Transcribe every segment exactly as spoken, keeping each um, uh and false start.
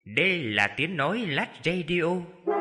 Đây là tiếng nói Lách Radio.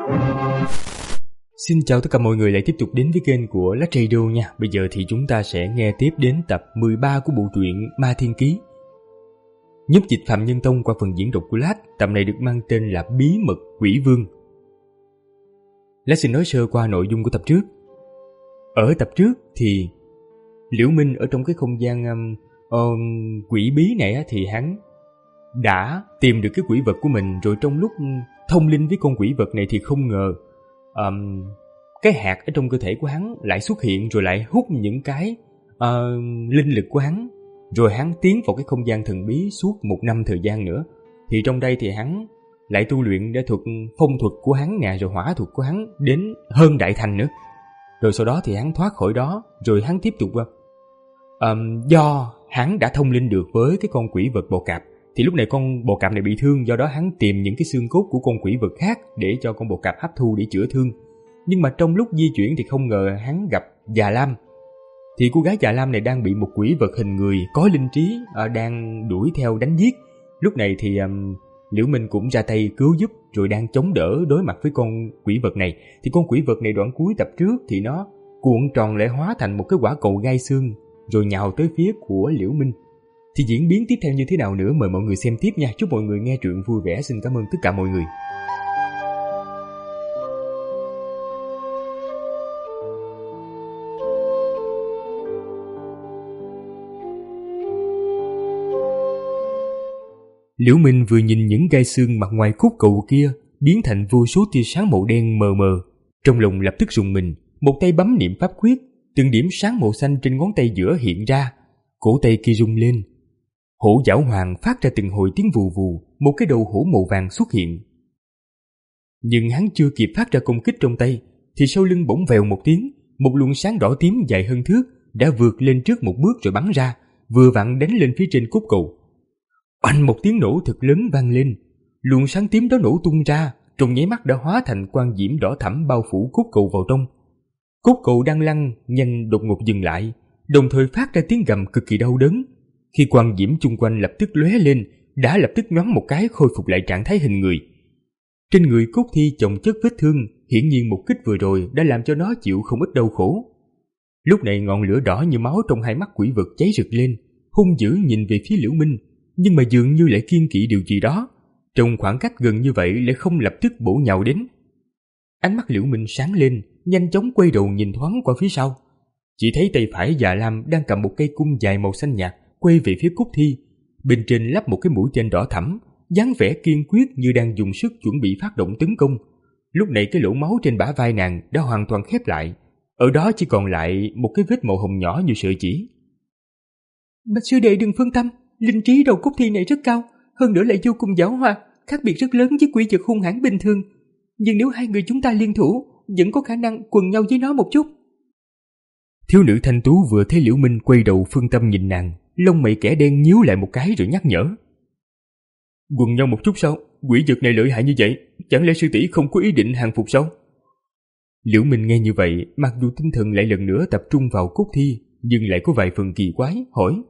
Xin chào tất cả mọi người lại tiếp tục đến với kênh của Lách Radio nha. Bây giờ thì chúng ta sẽ nghe tiếp đến tập mười ba của bộ truyện Ma Thiên Ký. Nhấp dịch Phạm Nhân Tông qua phần diễn đọc của Lách. Tập này được mang tên là Bí Mật Quỷ Vương. Lách xin nói sơ qua nội dung của tập trước. Ở tập trước thì Liễu Minh ở trong cái không gian um, um, quỷ bí này á, thì hắn đã tìm được cái quỷ vật của mình. Rồi trong lúc thông linh với con quỷ vật này thì không ngờ um, cái hạt ở trong cơ thể của hắn lại xuất hiện, rồi lại hút những cái uh, linh lực của hắn. Rồi hắn tiến vào cái không gian thần bí suốt một năm thời gian nữa. Thì trong đây thì hắn lại tu luyện để thuật phong thuật của hắn nè, rồi hỏa thuật của hắn đến hơn đại thành nữa. Rồi sau đó thì hắn thoát khỏi đó. Rồi hắn tiếp tục um, do hắn đã thông linh được với cái con quỷ vật bò cạp. Thì lúc này con bò cạp này bị thương, do đó hắn tìm những cái xương cốt của con quỷ vật khác để cho con bò cạp hấp thu để chữa thương. Nhưng mà trong lúc di chuyển thì không ngờ hắn gặp Già Lam. Thì cô gái Già Lam này đang bị một quỷ vật hình người có linh trí uh, đang đuổi theo đánh giết. Lúc này thì um, Liễu Minh cũng ra tay cứu giúp, rồi đang chống đỡ đối mặt với con quỷ vật này. Thì con quỷ vật này đoạn cuối tập trước thì nó cuộn tròn lại hóa thành một cái quả cầu gai xương, rồi nhào tới phía của Liễu Minh. Thì diễn biến tiếp theo như thế nào nữa mời mọi người xem tiếp nha. Chúc mọi người nghe truyện vui vẻ. Xin cảm ơn tất cả mọi người. Liễu Minh vừa nhìn những gai xương mặt ngoài khúc cầu kia biến thành vô số tia sáng màu đen mờ mờ, trong lòng lập tức rùng mình. Một tay bấm niệm pháp quyết, từng điểm sáng màu xanh trên ngón tay giữa hiện ra. Cổ tay kia rung lên, hổ giảo hoàng phát ra từng hồi tiếng vù vù. Một cái đầu hổ màu vàng xuất hiện. Nhưng hắn chưa kịp phát ra công kích trong tay thì sau lưng bỗng vèo một tiếng, một luồng sáng đỏ tím dài hơn thước đã vượt lên trước một bước rồi bắn ra, vừa vặn đánh lên phía trên cúc cầu. Oanh, một tiếng nổ thật lớn vang lên. Luồng sáng tím đó nổ tung ra, trong nháy mắt đã hóa thành quang diễm đỏ thẫm bao phủ cúc cầu vào trong. Cúc cầu đang lăn nhanh đột ngột dừng lại, đồng thời phát ra tiếng gầm cực kỳ đau đớn. Khi quang diễm chung quanh lập tức lóe lên, đã lập tức nhoáng một cái khôi phục lại trạng thái hình người. Trên người cốt thi chồng chất vết thương, hiển nhiên một kích vừa rồi đã làm cho nó chịu không ít đau khổ. Lúc này ngọn lửa đỏ như máu trong hai mắt quỷ vật cháy rực lên, hung dữ nhìn về phía Liễu Minh, nhưng mà dường như lại kiên kỵ điều gì đó. Trong khoảng cách gần như vậy lại không lập tức bổ nhào đến. Ánh mắt Liễu Minh sáng lên, nhanh chóng quay đầu nhìn thoáng qua phía sau. Chỉ thấy tay phải Già Lam đang cầm một cây cung dài màu xanh nhạt quay về phía cốt thi, bên trên lắp một cái mũi tên đỏ thẫm, dáng vẻ kiên quyết như đang dùng sức chuẩn bị phát động tấn công. Lúc này cái lỗ máu trên bả vai nàng đã hoàn toàn khép lại, ở đó chỉ còn lại một cái vết màu hồng nhỏ như sợi chỉ. Bạch sư đệ đừng phân tâm, linh trí đầu cốt thi này rất cao, hơn nữa lại vô cùng giảo hoạt, khác biệt rất lớn với quỷ vật hung hãn bình thường. Nhưng nếu hai người chúng ta liên thủ, vẫn có khả năng quần nhau với nó một chút. Thiếu nữ thanh tú vừa thấy Liễu Minh quay đầu phân tâm nhìn nàng, lông mày kẻ đen nhíu lại một cái rồi nhắc nhở. Quần nhau một chút sao? Quỷ vật này lợi hại như vậy, chẳng lẽ sư tỷ không có ý định hàng phục sao? Liễu Minh nghe như vậy, mặc dù tinh thần lại lần nữa tập trung vào cốt thi, nhưng lại có vài phần kỳ quái, hỏi.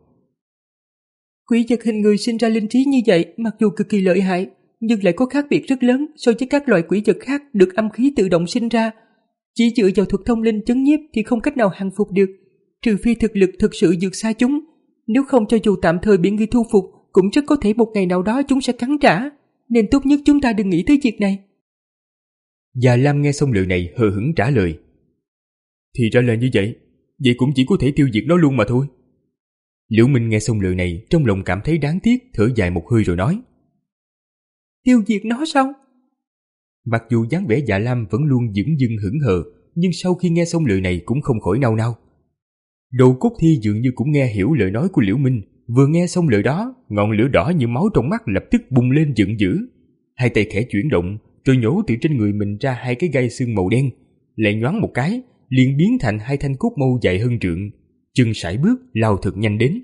Quỷ vật hình người sinh ra linh trí như vậy, mặc dù cực kỳ lợi hại, nhưng lại có khác biệt rất lớn so với các loại quỷ vật khác được âm khí tự động sinh ra. Chỉ dựa vào thuật thông linh chấn nhiếp thì không cách nào hàng phục được, trừ phi thực lực thực sự vượt xa chúng. Nếu không, cho dù tạm thời bị ngươi thu phục, cũng rất có thể một ngày nào đó chúng sẽ cắn trả, nên tốt nhất chúng ta đừng nghĩ tới việc này. Già Lam nghe xong lời này hờ hững trả lời. Thì ra là như vậy, vậy cũng chỉ có thể tiêu diệt nó luôn mà thôi. Liễu Minh nghe xong lời này, trong lòng cảm thấy đáng tiếc, thở dài một hơi rồi nói. Tiêu diệt nó sao? Mặc dù dáng vẻ Dạ Lam vẫn luôn dửng dưng hững hờ, nhưng sau khi nghe xong lời này cũng không khỏi nao nao. Đầu cốt thi dường như cũng nghe hiểu lời nói của Liễu Minh, vừa nghe xong lời đó, ngọn lửa đỏ như máu trong mắt lập tức bùng lên giận dữ. Hai tay khẽ chuyển động, rồi nhổ từ trên người mình ra hai cái gai xương màu đen, lại nhoáng một cái, liền biến thành hai thanh cốt mâu dài hơn trượng, chân sải bước lao thật nhanh đến.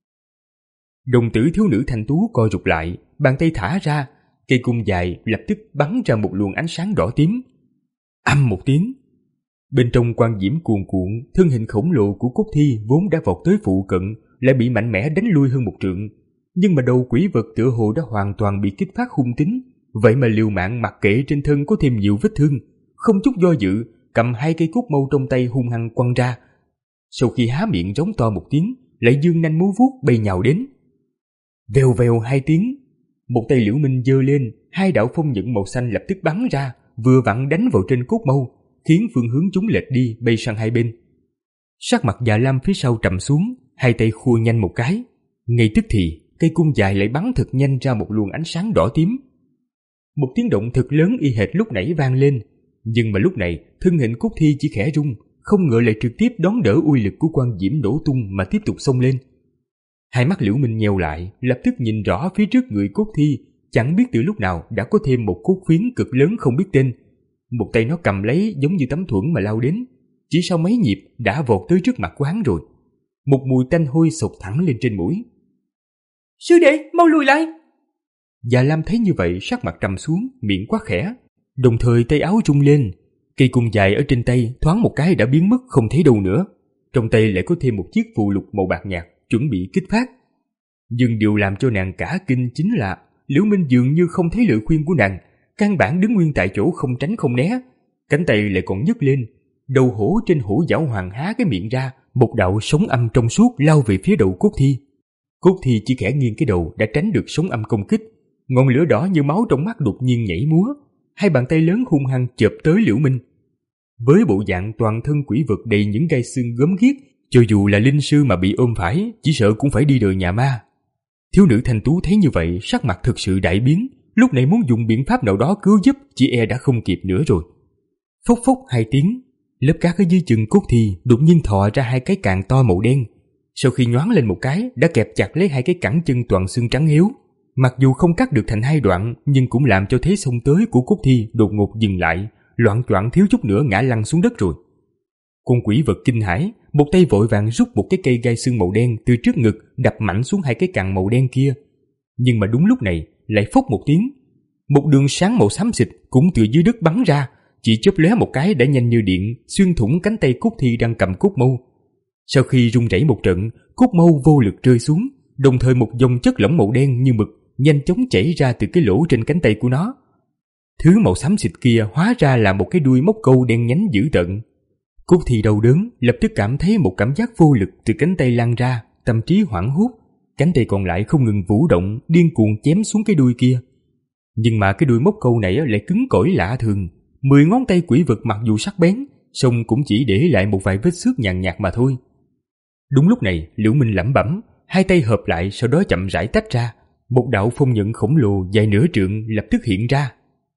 Đồng tử thiếu nữ thanh tú co rụt lại, bàn tay thả ra, cây cung dài lập tức bắn ra một luồng ánh sáng đỏ tím. Âm một tiếng, bên trong quang diễm cuồn cuộn, thân hình khổng lồ của cốt thi vốn đã vọt tới phụ cận lại bị mạnh mẽ đánh lui hơn một trượng. Nhưng mà đầu quỷ vật tựa hồ đã hoàn toàn bị kích phát hung tính, vậy mà liều mạng mặc kệ trên thân có thêm nhiều vết thương, không chút do dự cầm hai cây cốt mâu trong tay hung hăng quăng ra. Sau khi há miệng rống to một tiếng, lại giương nanh múa vuốt bay nhào đến. Vèo vèo hai tiếng, một tay Liễu Minh giơ lên, hai đạo phong nhận màu xanh lập tức bắn ra, vừa vặn đánh vào trên cốt mâu, khiến phương hướng chúng lệch đi, bay sang hai bên. Sắc mặt Già Lam phía sau trầm xuống, hai tay khua nhanh một cái, ngay tức thì cây cung dài lại bắn thật nhanh ra một luồng ánh sáng đỏ tím. Một tiếng động thật lớn y hệt lúc nãy vang lên, nhưng mà lúc này thân hình Cốt Thi chỉ khẽ rung, không ngờ lại trực tiếp đón đỡ uy lực của quan diễm nổ tung mà tiếp tục xông lên. Hai mắt Liễu Minh nheo lại, lập tức nhìn rõ phía trước người Cốt Thi, chẳng biết từ lúc nào đã có thêm một cốt phiến cực lớn không biết tên. Một tay nó cầm lấy giống như tấm thuẫn mà lao đến, chỉ sau mấy nhịp đã vọt tới trước mặt của hắn rồi. Một mùi tanh hôi sộc thẳng lên trên mũi. Sư đệ, mau lùi lại! Già Lam thấy như vậy sắc mặt trầm xuống, miệng quát khẽ, đồng thời tay áo rung lên. Cây cung dài ở trên tay thoáng một cái đã biến mất không thấy đâu nữa. Trong tay lại có thêm một chiếc phù lục màu bạc nhạt chuẩn bị kích phát. Nhưng điều làm cho nàng cả kinh chính là Liễu Minh dường như không thấy lời khuyên của nàng, căn bản đứng nguyên tại chỗ không tránh không né, cánh tay lại còn nhấc lên, đầu hổ trên hổ giảo hoàng há cái miệng ra, một đạo sóng âm trong suốt lao về phía đầu Cốt Thi. Cốt Thi chỉ khẽ nghiêng cái đầu đã tránh được sóng âm công kích, ngọn lửa đỏ như máu trong mắt đột nhiên nhảy múa, hai bàn tay lớn hung hăng chộp tới Liễu Minh. Với bộ dạng toàn thân quỷ vật đầy những gai xương gớm ghiếc, cho dù là linh sư mà bị ôm phải, chỉ sợ cũng phải đi đời nhà ma. Thiếu nữ thanh tú thấy như vậy, sắc mặt thực sự đại biến, lúc này muốn dùng biện pháp nào đó cứu giúp, chỉ e đã không kịp nữa rồi. Phốc phốc hai tiếng, lớp cát ở dưới chân Cốt Thi đột nhiên thò ra hai cái càng to màu đen. Sau khi nhoáng lên một cái, đã kẹp chặt lấy hai cái cẳng chân toàn xương trắng yếu. Mặc dù không cắt được thành hai đoạn, nhưng cũng làm cho thế xông tới của Cốt Thi đột ngột dừng lại, loạng choạng thiếu chút nữa ngã lăn xuống đất rồi. Con quỷ vật kinh hãi, một tay vội vàng rút một cái cây gai xương màu đen từ trước ngực đập mạnh xuống hai cái càng màu đen kia. Nhưng mà đúng lúc này lại phốc một tiếng, một đường sáng màu xám xịt cũng từ dưới đất bắn ra, chỉ chớp lóe một cái đã nhanh như điện xuyên thủng cánh tay Cốt Thi đang cầm cốt mâu. Sau khi rung rẩy một trận, cốt mâu vô lực rơi xuống, đồng thời một dòng chất lỏng màu đen như mực nhanh chóng chảy ra từ cái lỗ trên cánh tay của nó. Thứ màu xám xịt kia hóa ra là một cái đuôi móc câu đen nhánh dữ tợn. Cốt Thi đau đớn, lập tức cảm thấy một cảm giác vô lực từ cánh tay lan ra, tâm trí hoảng hốt, cánh tay còn lại không ngừng vũ động, điên cuồng chém xuống cái đuôi kia. Nhưng mà cái đuôi móc câu này lại cứng cỏi lạ thường, mười ngón tay quỷ vật mặc dù sắc bén, song cũng chỉ để lại một vài vết xước nhàn nhạt mà thôi. Đúng lúc này, Liễu Minh lẩm bẩm, hai tay hợp lại, sau đó chậm rãi tách ra, một đạo phong nhận khổng lồ dài nửa trượng lập tức hiện ra.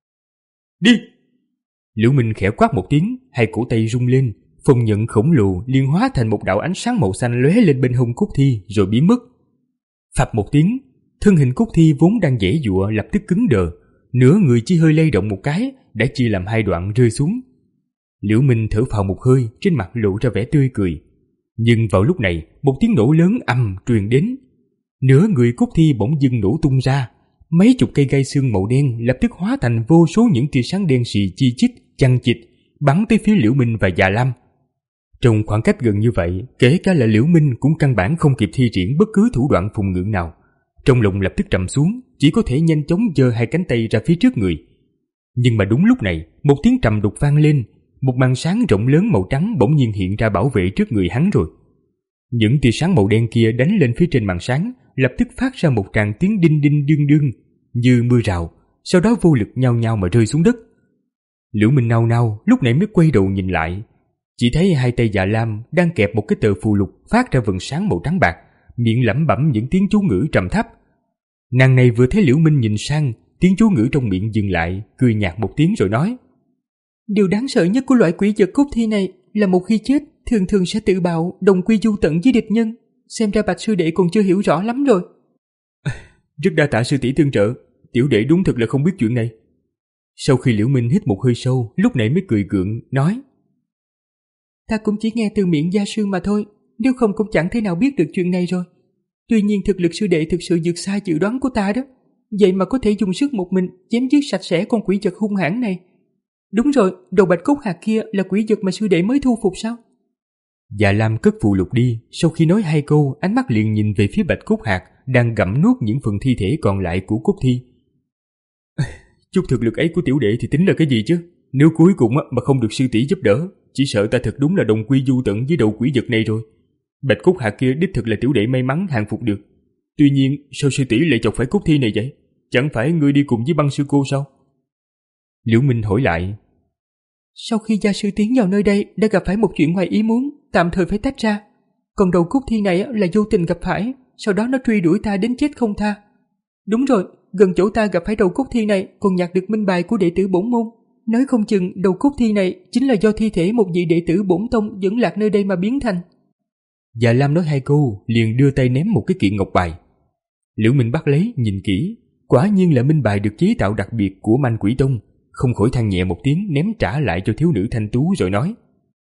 Đi! Liễu Minh khẽ quát một tiếng, hai cổ tay rung lên, phong nhận khổng lồ liên hóa thành một đạo ánh sáng màu xanh lóe lên bên hông Cốt Thi rồi biến mất. Phập một tiếng, thân hình Cốt Thi vốn đang giãy giụa lập tức cứng đờ, nửa người chỉ hơi lay động một cái đã chia làm hai đoạn rơi xuống. Liễu Minh thở phào một hơi, trên mặt lộ ra vẻ tươi cười. Nhưng vào lúc này, một tiếng nổ lớn ầm truyền đến, nửa người Cốt Thi bỗng dưng nổ tung ra, mấy chục cây gai xương màu đen lập tức hóa thành vô số những tia sáng đen xì chi chít, chằng chịt bắn tới phía Liễu Minh và Già Lam. Trong khoảng cách gần như vậy, kể cả là Liễu Minh cũng căn bản không kịp thi triển bất cứ thủ đoạn phùng ngượng nào. Trong lòng lập tức trầm xuống, chỉ có thể nhanh chóng giơ hai cánh tay ra phía trước người. Nhưng mà đúng lúc này, một tiếng trầm đục vang lên, một màn sáng rộng lớn màu trắng bỗng nhiên hiện ra bảo vệ trước người hắn rồi. Những tia sáng màu đen kia đánh lên phía trên màn sáng, lập tức phát ra một tràng tiếng đinh đinh đương đương như mưa rào, sau đó vô lực nhao nhao mà rơi xuống đất. Liễu Minh nao nao lúc này mới quay đầu nhìn lại, chỉ thấy hai tay Già Lam đang kẹp một cái tờ phù lục phát ra vầng sáng màu trắng bạc, miệng lẩm bẩm những tiếng chú ngữ trầm thấp. Nàng này vừa thấy Liễu Minh nhìn sang, tiếng chú ngữ trong miệng dừng lại, cười nhạt một tiếng rồi nói: Điều đáng sợ nhất của loại quỷ vật Cốt Thi này là một khi chết thường thường sẽ tự bạo, đồng quy du tận với địch nhân. Xem ra Bạch sư đệ còn chưa hiểu rõ lắm rồi. Rất đa tạ sư tỷ tương trợ, tiểu đệ đúng thật là không biết chuyện này. Sau khi Liễu Minh hít một hơi sâu, lúc này mới cười gượng nói: Ta cũng chỉ nghe từ miệng gia sư mà thôi, nếu không cũng chẳng thể nào biết được chuyện này rồi. Tuy nhiên thực lực sư đệ thực sự vượt xa dự đoán của ta đó, vậy mà có thể dùng sức một mình chém giết sạch sẽ con quỷ vật hung hãn này. Đúng rồi, đầu bạch cốt hạt kia là quỷ vật mà sư đệ mới thu phục sao? Già Lam cất phù lục đi, sau khi nói hai câu, ánh mắt liền nhìn về phía bạch cốt hạt đang gặm nuốt những phần thi thể còn lại của Cốt Thi. Chút thực lực ấy của tiểu đệ thì tính là cái gì chứ? Nếu cuối cùng mà không được sư tỷ giúp đỡ, chỉ sợ ta thật đúng là đồng quy du tận với đầu quỷ vật này rồi. Bạch cốt hạt kia đích thực là tiểu đệ may mắn hàng phục được. Tuy nhiên sao sư tỷ lại chọc phải cốt thi này vậy? Chẳng phải ngươi đi cùng với Băng sư cô sao? Liễu Minh hỏi lại. Sau khi gia sư tiến vào nơi đây đã gặp phải một chuyện ngoài ý muốn, tạm thời phải tách ra. Còn đầu cốt thi này là vô tình gặp phải, sau đó nó truy đuổi ta đến chết không tha. Đúng rồi, gần chỗ ta gặp phải đầu cốt thi này còn nhặt được minh bài của đệ tử bổn môn. Nói không chừng đầu cốt thi này chính là do thi thể một vị đệ tử bổn tông dẫn lạc nơi đây mà biến thành. Dạ Lam nói hai câu liền đưa tay ném một cái kiện ngọc bài. Liễu Minh bắt lấy nhìn kỹ, quả nhiên là minh bài được chế tạo đặc biệt của Manh Quỷ Tông, không khỏi than nhẹ một tiếng ném trả lại cho thiếu nữ thanh tú rồi nói.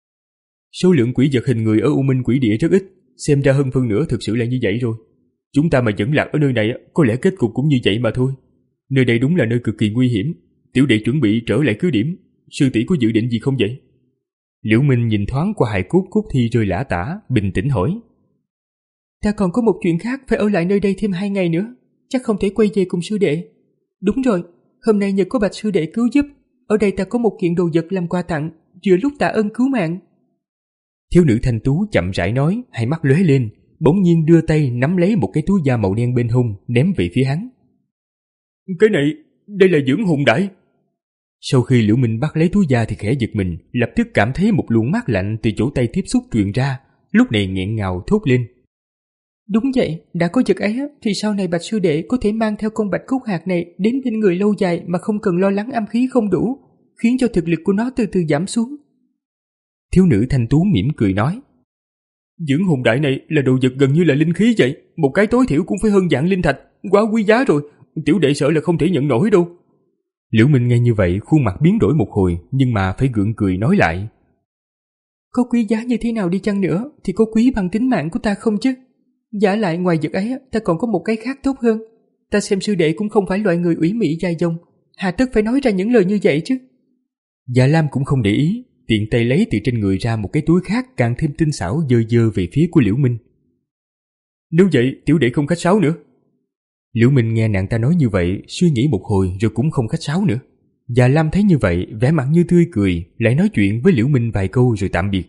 Số lượng quỷ vật hình người ở U Minh Quỷ Địa rất ít, xem ra hơn phân nửa thực sự là như vậy rồi. Chúng ta mà dẫn lạc ở nơi này có lẽ kết cục cũng như vậy mà thôi. Nơi đây đúng là nơi cực kỳ nguy hiểm, tiểu đệ chuẩn bị trở lại cứ điểm. Sư tỷ có dự định gì không vậy? Liễu Minh nhìn thoáng qua hài cốt cốt thi rơi lả tả, bình tĩnh hỏi. Ta còn có một chuyện khác phải ở lại nơi đây thêm hai ngày nữa, chắc không thể quay về cùng sư đệ. Đúng rồi, hôm nay nhờ có Bạch sư đệ cứu giúp, ở đây ta có một kiện đồ vật làm quà tặng, vừa lúc tạ ơn cứu mạng. Thiếu nữ thanh tú chậm rãi nói, hai mắt lóe lên, bỗng nhiên đưa tay nắm lấy một cái túi da màu đen bên hông, ném về phía hắn. Cái này, đây là dưỡng hồn đãi. Sau khi Liễu Minh bắt lấy túi da thì khẽ giật mình, lập tức cảm thấy một luồng mát lạnh từ chỗ tay tiếp xúc truyền ra, lúc này nghẹn ngào thốt lên. Đúng vậy, đã có vật ấy thì sau này Bạch sư đệ có thể mang theo con bạch cốt hạt này đến bên người lâu dài mà không cần lo lắng âm khí không đủ, khiến cho thực lực của nó từ từ giảm xuống. Thiếu nữ thanh tú mỉm cười nói. Dưỡng hồn đại này là đồ vật gần như là linh khí vậy, một cái tối thiểu cũng phải hơn vạn linh thạch, quá quý giá rồi, tiểu đệ sợ là không thể nhận nổi đâu. Liễu Minh nghe như vậy khuôn mặt biến đổi một hồi, nhưng mà phải gượng cười nói lại. Có quý giá như thế nào đi chăng nữa thì có quý bằng tính mạng của ta không chứ? Giả lại ngoài vật ấy ta còn có một cái khác tốt hơn. Ta xem sư đệ cũng không phải loại người ủy mị dai dông, hà tất phải nói ra những lời như vậy chứ. Dạ Lam cũng không để ý, tiện tay lấy từ trên người ra một cái túi khác càng thêm tinh xảo dơ dơ về phía của Liễu Minh. Nếu vậy tiểu đệ không khách sáo nữa. Liễu Minh nghe nàng ta nói như vậy, suy nghĩ một hồi rồi cũng không khách sáo nữa. Dạ Lam thấy như vậy, vẻ mặt như tươi cười, lại nói chuyện với Liễu Minh vài câu rồi tạm biệt.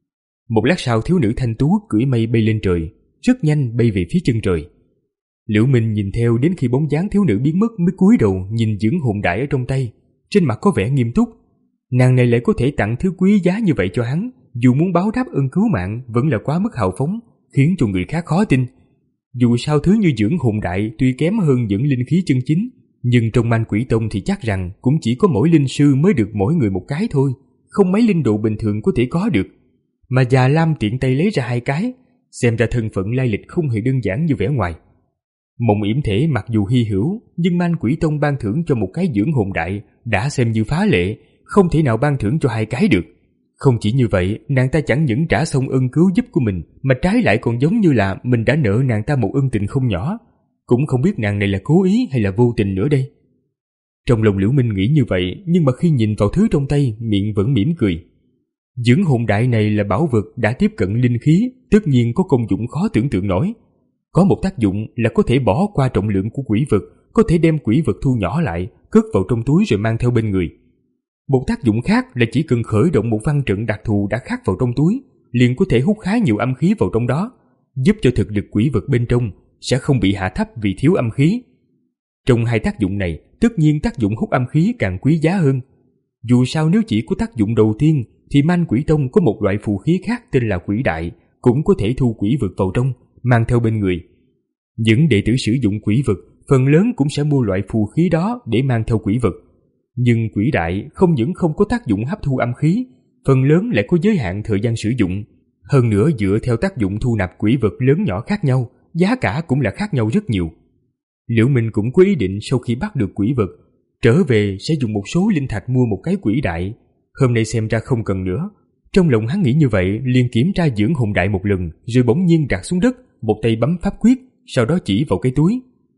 Một lát sau thiếu nữ thanh tú cưỡi mây bay lên trời, rất nhanh bay về phía chân trời. Liễu Minh nhìn theo đến khi bóng dáng thiếu nữ biến mất mới cúi đầu nhìn dưỡng hồn đại ở trong tay, trên mặt có vẻ nghiêm túc. Nàng này lại có thể tặng thứ quý giá như vậy cho hắn, dù muốn báo đáp ơn cứu mạng vẫn là quá mức hào phóng, khiến cho người khác khó tin. Dù sao thứ như dưỡng hồn đại tuy kém hơn những linh khí chân chính, nhưng trong Manh Quỷ Tông thì chắc rằng cũng chỉ có mỗi linh sư mới được mỗi người một cái thôi, không mấy linh độ bình thường có thể có được. Mà già Lam tiện tay lấy ra hai cái, xem ra thân phận lai lịch không hề đơn giản như vẻ ngoài. Mộng yểm thể mặc dù hy hữu, nhưng Manh Quỷ Tông ban thưởng cho một cái dưỡng hồn đại đã xem như phá lệ, không thể nào ban thưởng cho hai cái được. Không chỉ như vậy, nàng ta chẳng những trả xong ơn cứu giúp của mình, mà trái lại còn giống như là mình đã nợ nàng ta một ân tình không nhỏ. Cũng không biết nàng này là cố ý hay là vô tình nữa đây. Trong lòng Liễu Minh nghĩ như vậy, nhưng mà khi nhìn vào thứ trong tay, miệng vẫn mỉm cười. Dưỡng hồn đại này là bảo vật đã tiếp cận linh khí, tất nhiên có công dụng khó tưởng tượng nổi. Có một tác dụng là có thể bỏ qua trọng lượng của quỷ vật, có thể đem quỷ vật thu nhỏ lại, cất vào trong túi rồi mang theo bên người. Một tác dụng khác là chỉ cần khởi động một văn trận đặc thù đã khắc vào trong túi, liền có thể hút khá nhiều âm khí vào trong đó, giúp cho thực lực quỷ vật bên trong sẽ không bị hạ thấp vì thiếu âm khí. Trong hai tác dụng này, tất nhiên tác dụng hút âm khí càng quý giá hơn. Dù sao nếu chỉ có tác dụng đầu tiên, thì Manh Quỷ Tông có một loại phù khí khác tên là quỷ đại, cũng có thể thu quỷ vật vào trong, mang theo bên người. Những đệ tử sử dụng quỷ vật, phần lớn cũng sẽ mua loại phù khí đó để mang theo quỷ vật. Nhưng quỷ đại không những không có tác dụng hấp thu âm khí, phần lớn lại có giới hạn thời gian sử dụng. Hơn nữa dựa theo tác dụng thu nạp quỷ vật lớn nhỏ khác nhau, giá cả cũng là khác nhau rất nhiều. Liễu Minh cũng có ý định sau khi bắt được quỷ vật, trở về sẽ dùng một số linh thạch mua một cái quỷ đại. Hôm nay xem ra không cần nữa. Trong lòng hắn nghĩ như vậy, liền kiểm tra dưỡng hồn đại một lần, rồi bỗng nhiên đặt xuống đất, một tay bấm pháp quyết, sau đó chỉ vào cái túi.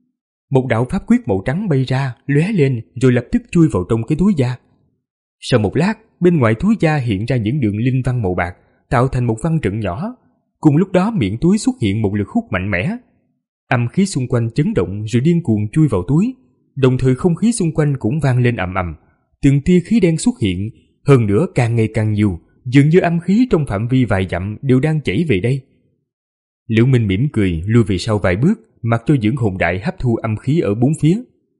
Một đạo pháp quyết màu trắng bay ra, lóe lên rồi lập tức chui vào trong cái túi da. Sau một lát, bên ngoài túi da hiện ra những đường linh văn màu bạc, tạo thành một văn trận nhỏ. Cùng lúc đó miệng túi xuất hiện một lực hút mạnh mẽ. Âm khí xung quanh chấn động rồi điên cuồng chui vào túi. đồng thời không khí xung quanh cũng vang lên ầm ầm. Từng tia khí đen xuất hiện, hơn nữa càng ngày càng nhiều, dường như âm khí trong phạm vi vài dặm đều đang chảy về đây. Liễu Minh mỉm cười lui về sau vài bước, mặc cho dưỡng hồn đại hấp thu âm khí ở bốn phía.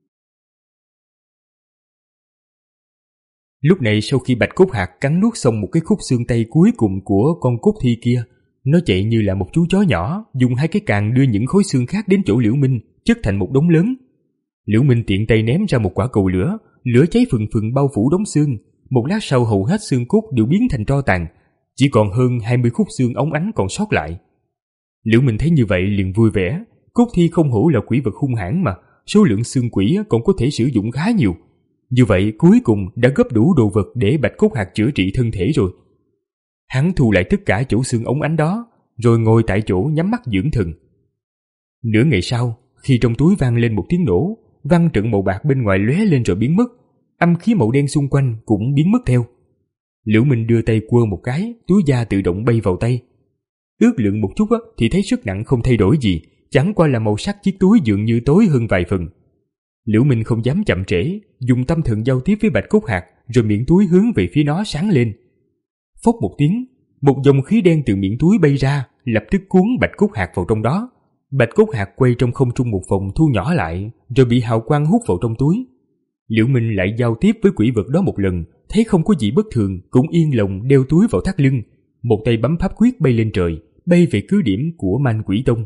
Lúc này sau khi Bạch Cốt Hạc cắn nuốt xong một cái khúc xương tay cuối cùng của con cốt thi kia, nó chạy như là một chú chó nhỏ, dùng hai cái càng đưa những khối xương khác đến chỗ Liễu Minh, chất thành một đống lớn. Liễu Minh tiện tay ném ra một quả cầu lửa, lửa cháy phừng phừng bao phủ đống xương. Một lát sau hầu hết xương cốt đều biến thành tro tàn, chỉ còn hơn hai mươi khúc xương óng ánh còn sót lại. Liễu Minh thấy như vậy liền vui vẻ, cốt thi không hổ là quỷ vật hung hãn mà, số lượng xương quỷ còn có thể sử dụng khá nhiều. Như vậy cuối cùng đã góp đủ đồ vật để Bạch Cốt Hạc chữa trị thân thể rồi. Hắn thu lại tất cả chỗ xương ống ánh đó, rồi ngồi tại chỗ nhắm mắt dưỡng thần. Nửa ngày sau, khi trong túi vang lên một tiếng nổ, văn trận màu bạc bên ngoài lóe lên rồi biến mất, âm khí màu đen xung quanh cũng biến mất theo. Liễu Minh đưa tay quơ một cái, túi da tự động bay vào tay. Ước lượng một chút á, thì thấy sức nặng không thay đổi gì, chẳng qua là màu sắc chiếc túi dường như tối hơn vài phần. Liễu Minh không dám chậm trễ, dùng tâm thần giao tiếp với Bạch Cốt Hạc, rồi miệng túi hướng về phía nó sáng lên. Phốc một tiếng, một dòng khí đen từ miệng túi bay ra, lập tức cuốn Bạch Cốt Hạc vào trong đó. Bạch Cốt Hạc quay trong không trung một vòng thu nhỏ lại, rồi bị hào quang hút vào trong túi. Liễu Minh lại giao tiếp với quỷ vật đó một lần, thấy không có gì bất thường, cũng yên lòng đeo túi vào thắt lưng, một tay bấm pháp quyết bay lên trời, bay về cứ điểm của Man Quỷ Tông.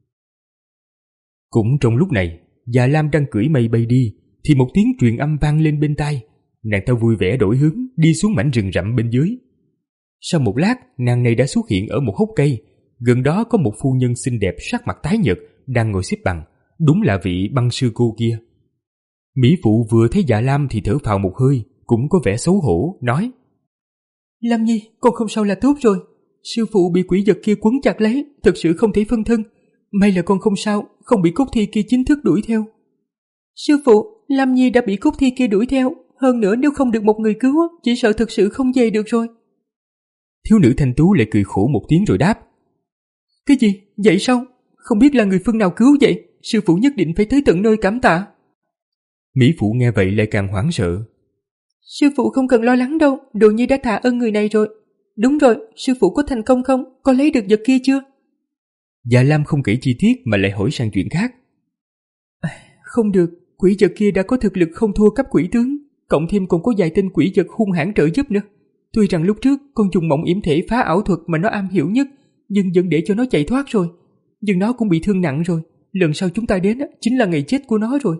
Cũng trong lúc này, Già Lam đang cưỡi mây bay đi, thì một tiếng truyền âm vang lên bên tai. Nàng ta vui vẻ đổi hướng, đi xuống mảnh rừng rậm bên dưới. Sau một lát, nàng này đã xuất hiện ở một hốc cây. Gần đó có một phu nhân xinh đẹp sắc mặt tái nhợt đang ngồi xếp bằng, đúng là vị băng sư cô kia. Mỹ phụ vừa thấy Dạ Lam thì thở phào một hơi, cũng có vẻ xấu hổ, nói: Lam Nhi, con không sao là tốt rồi. Sư phụ bị quỷ vật kia quấn chặt lấy, thật sự không thể phân thân. May là con không sao, không bị cốt thi kia chính thức đuổi theo. Sư phụ, Lam Nhi đã bị cốt thi kia đuổi theo, hơn nữa nếu không được một người cứu, chỉ sợ thực sự không về được rồi. Thiếu nữ thanh tú lại cười khổ một tiếng rồi đáp: Cái gì? Vậy sao? Không biết là người phương nào cứu vậy? Sư phụ nhất định phải tới tận nơi cảm tạ. Mỹ phụ nghe vậy lại càng hoảng sợ. Sư phụ không cần lo lắng đâu, Đồ Nhi đã tạ ơn người này rồi. Đúng rồi, sư phụ có thành công không? Có lấy được vật kia chưa? Dạ Lam không kể chi tiết mà lại hỏi sang chuyện khác. À, không được, quỷ vật kia đã có thực lực không thua cấp quỷ tướng, cộng thêm còn có vài tên quỷ vật hung hãn trợ giúp nữa. Tuy rằng lúc trước con dùng mộng yểm thể phá ảo thuật mà nó am hiểu nhất, nhưng vẫn để cho nó chạy thoát rồi. Nhưng nó cũng bị thương nặng rồi, lần sau chúng ta đến chính là ngày chết của nó rồi.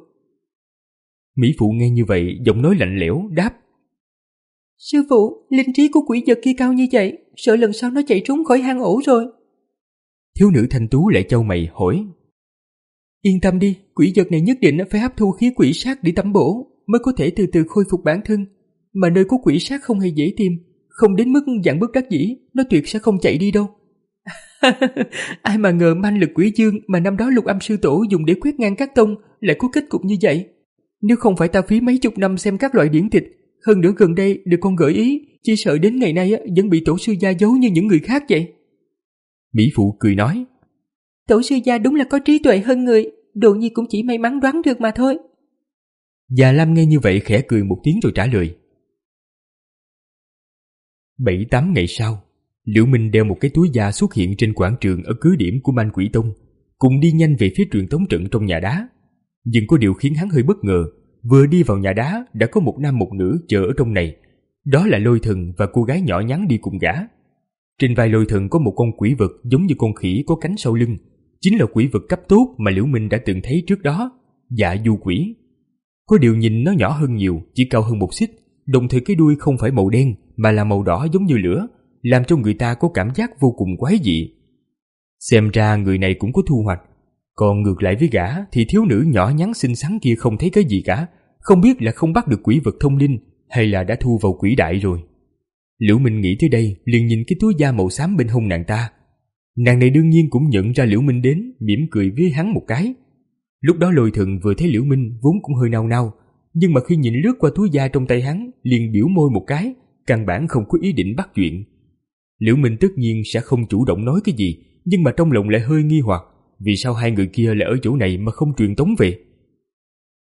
Mỹ phụ nghe như vậy, giọng nói lạnh lẽo đáp: Sư phụ, linh trí của quỷ vật kia cao như vậy, sợ lần sau nó chạy trốn khỏi hang ổ rồi. Thiếu nữ thanh tú lại chau mày hỏi: Yên tâm đi, quỷ vật này nhất định phải hấp thu khí quỷ sát để tẩm bổ, mới có thể từ từ khôi phục bản thân. Mà nơi có quỷ sát không hề dễ tìm, không đến mức dạng bất đắc dĩ, nó tuyệt sẽ không chạy đi đâu. Ai mà ngờ manh lực quỷ dương mà năm đó Lục Âm sư tổ dùng để quét ngang các tông lại có kết cục như vậy. Nếu không phải ta phí mấy chục năm xem các loại điển tịch, hơn nữa gần đây được con gợi ý, chỉ sợ đến ngày nay vẫn bị tổ sư gia giấu như những người khác vậy. Mỹ phụ cười nói: Tổ sư gia đúng là có trí tuệ hơn người, Đồ Nhi cũng chỉ may mắn đoán được mà thôi. Già Lam nghe như vậy khẽ cười một tiếng rồi trả lời. Bảy tám ngày sau, Liễu Minh đeo một cái túi da xuất hiện trên quảng trường ở cứ điểm của Man Quỷ Tông, cùng đi nhanh về phía truyền tống trận trong nhà đá. Nhưng có điều khiến hắn hơi bất ngờ, vừa đi vào nhà đá đã có một nam một nữ chờ ở trong này. Đó là Lôi Thần và cô gái nhỏ nhắn đi cùng gã. Trên vai Lôi Thần có một con quỷ vật giống như con khỉ có cánh sau lưng, chính là quỷ vật cấp tốt mà Liễu Minh đã từng thấy trước đó, Dạ Du Quỷ. Có điều nhìn nó nhỏ hơn nhiều, chỉ cao hơn một xích, đồng thời cái đuôi không phải màu đen mà là màu đỏ giống như lửa, làm cho người ta có cảm giác vô cùng quái dị. Xem ra người này cũng có thu hoạch. Còn ngược lại với gã thì thiếu nữ nhỏ nhắn xinh xắn kia không thấy cái gì cả, không biết là không bắt được quỷ vật thông linh hay là đã thu vào quỷ đại rồi. Liễu Minh nghĩ tới đây liền nhìn cái túi da màu xám bên hông nàng ta. Nàng này đương nhiên cũng nhận ra Liễu Minh đến, mỉm cười với hắn một cái. Lúc đó Lôi Thần vừa thấy Liễu Minh vốn cũng hơi nao nao, nhưng mà khi nhìn lướt qua túi da trong tay hắn liền biểu môi một cái, căn bản không có ý định bắt chuyện. Liễu Minh tất nhiên sẽ không chủ động nói cái gì, nhưng mà trong lòng lại hơi nghi hoặc, vì sao hai người kia lại ở chỗ này mà không truyền tống về.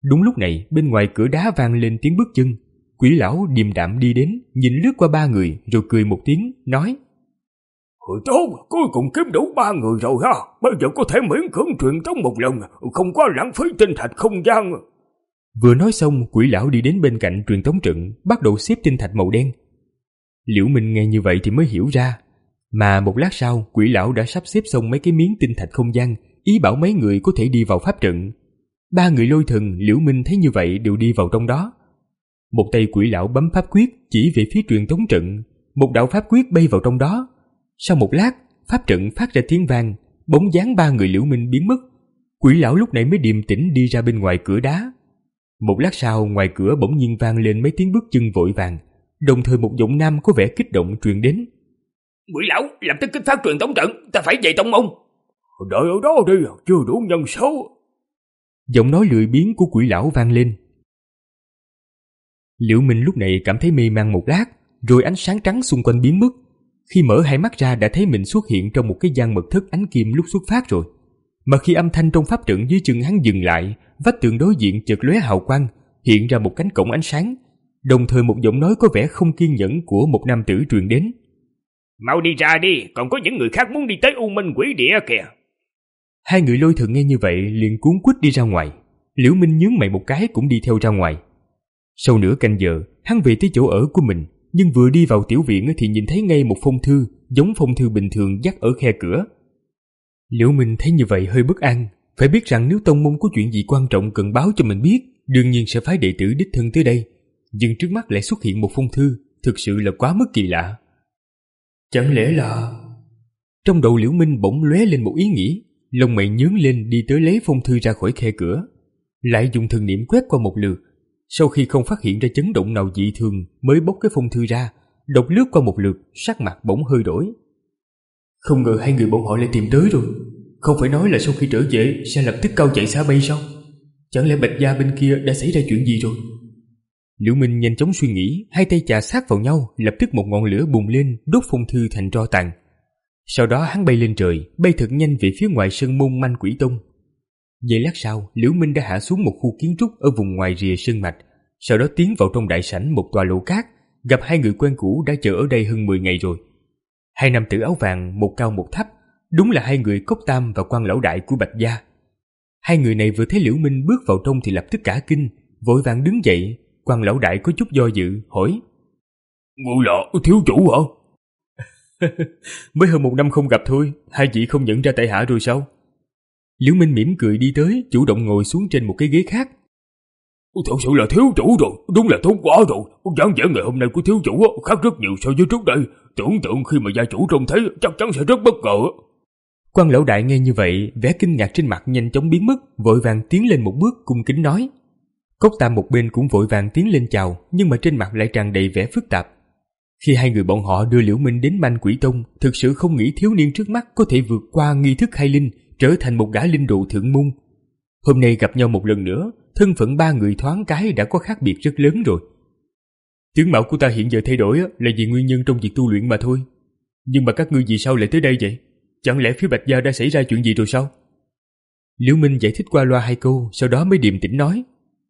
Đúng lúc này, bên ngoài cửa đá vang lên tiếng bước chân. Quỷ lão điềm đạm đi đến, nhìn lướt qua ba người rồi cười một tiếng, nói: "Hồi tốt, cuối cùng kiếm đủ ba người rồi ha. Bây giờ có thể miễn cưỡng truyền tống một lần, không có lãng phí tinh thạch không gian." Vừa nói xong, quỷ lão đi đến bên cạnh truyền tống trận, bắt đầu xếp tinh thạch màu đen. Liễu Minh nghe như vậy thì mới hiểu ra, mà một lát sau, quỷ lão đã sắp xếp xong mấy cái miếng tinh thạch không gian, ý bảo mấy người có thể đi vào pháp trận. Ba người Lôi Thần, Liễu Minh thấy như vậy đều đi vào trong đó. Một tay quỷ lão bấm pháp quyết chỉ về phía truyền tống trận, một đạo pháp quyết bay vào trong đó. Sau một lát, pháp trận phát ra tiếng vang, bóng dáng ba người Liễu Minh biến mất. Quỷ lão lúc này mới điềm tĩnh đi ra bên ngoài cửa đá. Một lát sau, ngoài cửa bỗng nhiên vang lên mấy tiếng bước chân vội vàng, đồng thời một giọng nam có vẻ kích động truyền đến: "Quỷ lão, lập tức kích phát truyền tống trận, ta phải về tông môn." "Đợi ở đó đi, chưa đủ nhân số." Giọng nói lười biếng của quỷ lão vang lên. Liễu Minh lúc này cảm thấy mê man một lát, rồi ánh sáng trắng xung quanh biến mất. Khi mở hai mắt ra đã thấy mình xuất hiện trong một cái gian mật thất ánh kim lúc xuất phát rồi. Mà khi âm thanh trong pháp trận dưới chân hắn dừng lại, vách tường đối diện chợt lóe hào quang, hiện ra một cánh cổng ánh sáng. Đồng thời một giọng nói có vẻ không kiên nhẫn của một nam tử truyền đến: "Mau đi ra đi, còn có những người khác muốn đi tới U Minh Quỷ Địa kìa." Hai người Lôi Thần nghe như vậy liền cuống quýt đi ra ngoài. Liễu Minh nhướng mày một cái cũng đi theo ra ngoài. Sau nửa canh giờ, hắn về tới chỗ ở của mình, nhưng vừa đi vào tiểu viện thì nhìn thấy ngay một phong thư giống phong thư bình thường dắt ở khe cửa. Liễu Minh thấy như vậy hơi bất an, phải biết rằng nếu tông môn có chuyện gì quan trọng cần báo cho mình biết, đương nhiên sẽ phái đệ tử đích thân tới đây. Nhưng trước mắt lại xuất hiện một phong thư, thực sự là quá mức kỳ lạ. Chẳng lẽ là... Trong đầu Liễu Minh bỗng lóe lên một ý nghĩ, lông mày nhướng lên đi tới lấy phong thư ra khỏi khe cửa, lại dùng thần niệm quét qua một lượt. Sau khi không phát hiện ra chấn động nào dị thường mới bốc cái phong thư ra, đọc lướt qua một lượt, sắc mặt bỗng hơi đổi. Không ngờ hai người bọn họ lại tìm tới rồi. Không phải nói là sau khi trở về sẽ lập tức cao chạy xa bay sao? Chẳng lẽ Bạch gia bên kia đã xảy ra chuyện gì rồi? Liễu Minh nhanh chóng suy nghĩ, hai tay chà sát vào nhau, lập tức một ngọn lửa bùng lên, đốt phong thư thành tro tàn. Sau đó hắn bay lên trời, bay thật nhanh về phía ngoài sơn môn Manh Quỷ Tông. Giây lát sau, Liễu Minh đã hạ xuống một khu kiến trúc ở vùng ngoài rìa sơn mạch, sau đó tiến vào trong đại sảnh một tòa lầu cát, gặp hai người quen cũ đã chờ ở đây hơn mười ngày rồi. Hai nam tử áo vàng, một cao một thấp, đúng là hai người Cốc Tam và Quan lão đại của Bạch gia. Hai người này vừa thấy Liễu Minh bước vào trong thì lập tức cả kinh, vội vàng đứng dậy. Quan lão đại có chút do dự, hỏi: "Ngươi là thiếu chủ hả?" Mới hơn một năm không gặp thôi, hai vị không nhận ra tại hạ rồi sao? Liễu Minh mỉm cười đi tới, chủ động ngồi xuống trên một cái ghế khác. "Thật sự là thiếu chủ rồi, đúng là tốt quá rồi. dáng vẻ ngày hôm nay của thiếu chủ khác rất nhiều so với trước đây. Tưởng tượng khi mà gia chủ trông thấy chắc chắn sẽ rất bất ngờ." Quan lão đại nghe như vậy, vẻ kinh ngạc trên mặt nhanh chóng biến mất, vội vàng tiến lên một bước cung kính nói. Cốc Tam một bên cũng vội vàng tiến lên chào, nhưng mà trên mặt lại tràn đầy vẻ phức tạp. Khi hai người bọn họ đưa Liễu Minh đến Manh Quỷ Tông, thực sự không nghĩ thiếu niên trước mắt có thể vượt qua nghi thức khai linh, trở thành một gã linh đồ thượng môn. Hôm nay gặp nhau một lần nữa, thân phận ba người thoáng cái đã có khác biệt rất lớn rồi. Tướng mạo của ta hiện giờ thay đổi là vì nguyên nhân trong việc tu luyện mà thôi. Nhưng mà các ngươi vì sao lại tới đây vậy? Chẳng lẽ phía Bạch gia đã xảy ra chuyện gì rồi sao? Liễu Minh giải thích qua loa hai câu, sau đó mới điềm tĩnh nói.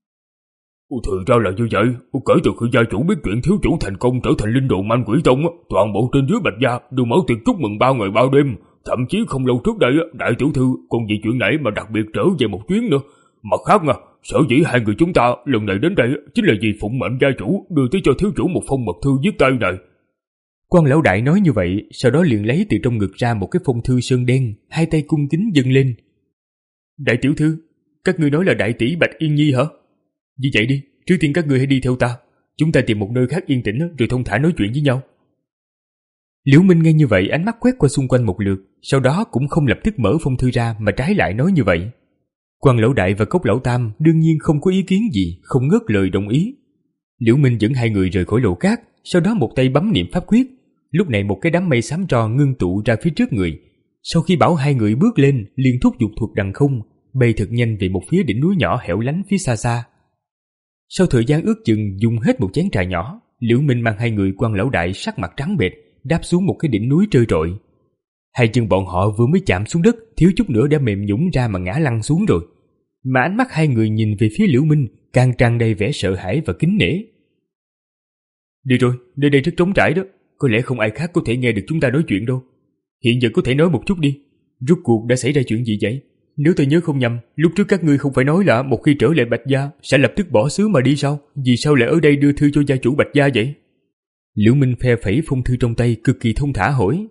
Thì ra là như vậy. Kể từ khi gia chủ biết chuyện thiếu chủ thành công trở thành linh đồ Manh Quỷ Tông, toàn bộ trên dưới Bạch gia đều mở tiệc chúc mừng ba ngày ba đêm. Thậm chí không lâu trước đây, đại tiểu thư còn vì chuyện này mà đặc biệt trở về một chuyến nữa. Mặt khác nha, sở dĩ hai người chúng ta lần này đến đây chính là vì phụng mệnh gia chủ đưa tới cho thiếu chủ một phong mật thư viết tay này. Quan lão đại nói như vậy, sau đó liền lấy từ trong ngực ra một cái phong thư sơn đen, hai tay cung kính dâng lên. Đại tiểu thư, các ngươi nói là đại tỷ Bạch Yên Nhi hả? Như vậy đi, trước tiên các ngươi hãy đi theo ta, chúng ta tìm một nơi khác yên tĩnh rồi thông thả nói chuyện với nhau. Liễu Minh nghe như vậy, ánh mắt quét qua xung quanh một lượt, sau đó cũng không lập tức mở phong thư ra mà trái lại nói như vậy. Quan lão đại và Cốc lão tam đương nhiên không có ý kiến gì, không ngớt lời đồng ý. Liễu Minh dẫn hai người rời khỏi lầu cát, sau đó một tay bấm niệm pháp quyết. Lúc này một cái đám mây xám tro ngưng tụ ra phía trước người. Sau khi bảo hai người bước lên, liền thúc giục thuật đằng không, bay thật nhanh về một phía đỉnh núi nhỏ hẻo lánh phía xa xa. Sau thời gian ước chừng dùng hết một chén trà nhỏ, Liễu Minh mang hai người Quan lão đại sắc mặt trắng bệch đáp xuống một cái đỉnh núi trơ trọi. Hai chân bọn họ vừa mới chạm xuống đất, thiếu chút nữa đã mềm nhũn ra mà ngã lăn xuống rồi. mà ánh mắt hai người nhìn về phía Liễu Minh càng tràn đầy vẻ sợ hãi và kính nể. Đi rồi, nơi đây rất trống trải đó, có lẽ không ai khác có thể nghe được chúng ta nói chuyện đâu. Hiện giờ có thể nói một chút đi, rốt cuộc đã xảy ra chuyện gì vậy? Nếu tôi nhớ không nhầm, lúc trước các ngươi không phải nói là một khi trở lại Bạch Gia sẽ lập tức bỏ xứ mà đi sao? Vì sao lại ở đây đưa thư cho gia chủ Bạch Gia vậy? Liễu Minh phe phẩy phong thư trong tay cực kỳ thông thả hỏi.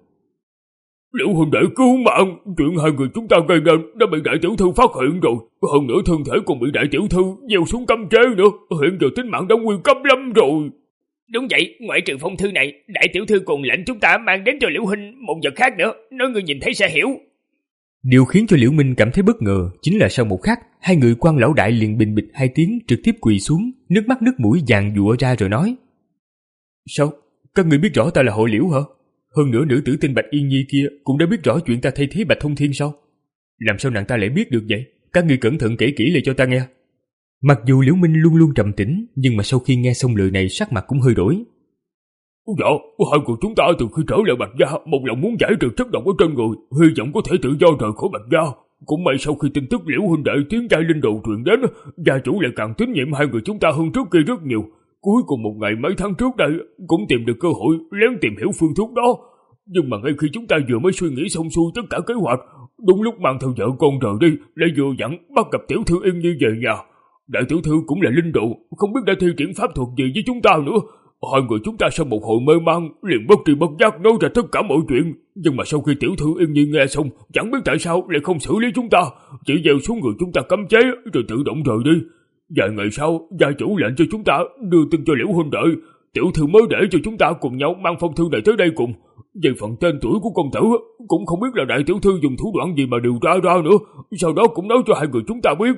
Liễu huynh đệ cứu mạng, chuyện hai người chúng ta gây nên đã bị đại tiểu thư phát hiện rồi. Hơn nữa thân thể còn bị đại tiểu thư gieo xuống cấm chế nữa. Hiện giờ tính mạng đã nguy cấp lắm rồi. Đúng vậy, ngoại trừ phong thư này, đại tiểu thư còn lệnh chúng ta mang đến cho Liễu huynh một vật khác nữa, nói người nhìn thấy sẽ hiểu. Điều khiến cho Liễu Minh cảm thấy bất ngờ chính là sau một khắc, hai người quan lão đại liền bình bịch hai tiếng trực tiếp quỳ xuống, nước mắt nước mũi giàn giụa ra rồi nói. Sao? Các người biết rõ ta là họ Liễu hả? Hơn nữa nữ tử tên Bạch Yên Nhi kia cũng đã biết rõ chuyện ta thay thế Bạch Thông Thiên sao? Làm sao nàng ta lại biết được vậy? Các người cẩn thận kể kỹ lại cho ta nghe. Mặc dù Liễu Minh luôn luôn trầm tĩnh, nhưng mà sau khi nghe xong lời này sắc mặt cũng hơi đổi. Dạ, hai người chúng ta từ khi trở lại Bạch Gia một lòng muốn giải trừ chất độc ở trên người, hy vọng có thể tự do rời khỏi Bạch Gia. Cũng may sau khi tin tức Liễu huynh đệ tiến giai linh đồ truyền đến, gia chủ lại càng tín nhiệm hai người chúng ta hơn trước kia rất nhiều. Cuối cùng một ngày mấy tháng trước đây cũng tìm được cơ hội lén tìm hiểu phương thuốc đó. Nhưng mà ngay khi chúng ta vừa mới suy nghĩ xong xuôi tất cả kế hoạch, đúng lúc mang theo vợ con rời đi, lại vừa dặn bắt gặp tiểu thư Yên Nhi về nhà. Đại tiểu thư cũng là linh đồ, không biết đã thi triển pháp thuật gì với chúng ta nữa. Hai người chúng ta sau một hồi mê man liền bất tri bất giác nói ra tất cả mọi chuyện. Nhưng mà sau khi tiểu thư Yên Nhi nghe xong, chẳng biết tại sao lại không xử lý chúng ta, chỉ gieo xuống người chúng ta cấm chế rồi tự động rời đi. Vài ngày sau, gia chủ lệnh cho chúng ta đưa tin cho Liễu huynh đệ, tiểu thư mới để cho chúng ta cùng nhau mang phong thư này tới đây cùng. Về phần tên tuổi của công tử, cũng không biết là đại tiểu thư dùng thủ đoạn gì mà điều tra ra nữa, sau đó cũng nói cho hai người chúng ta biết.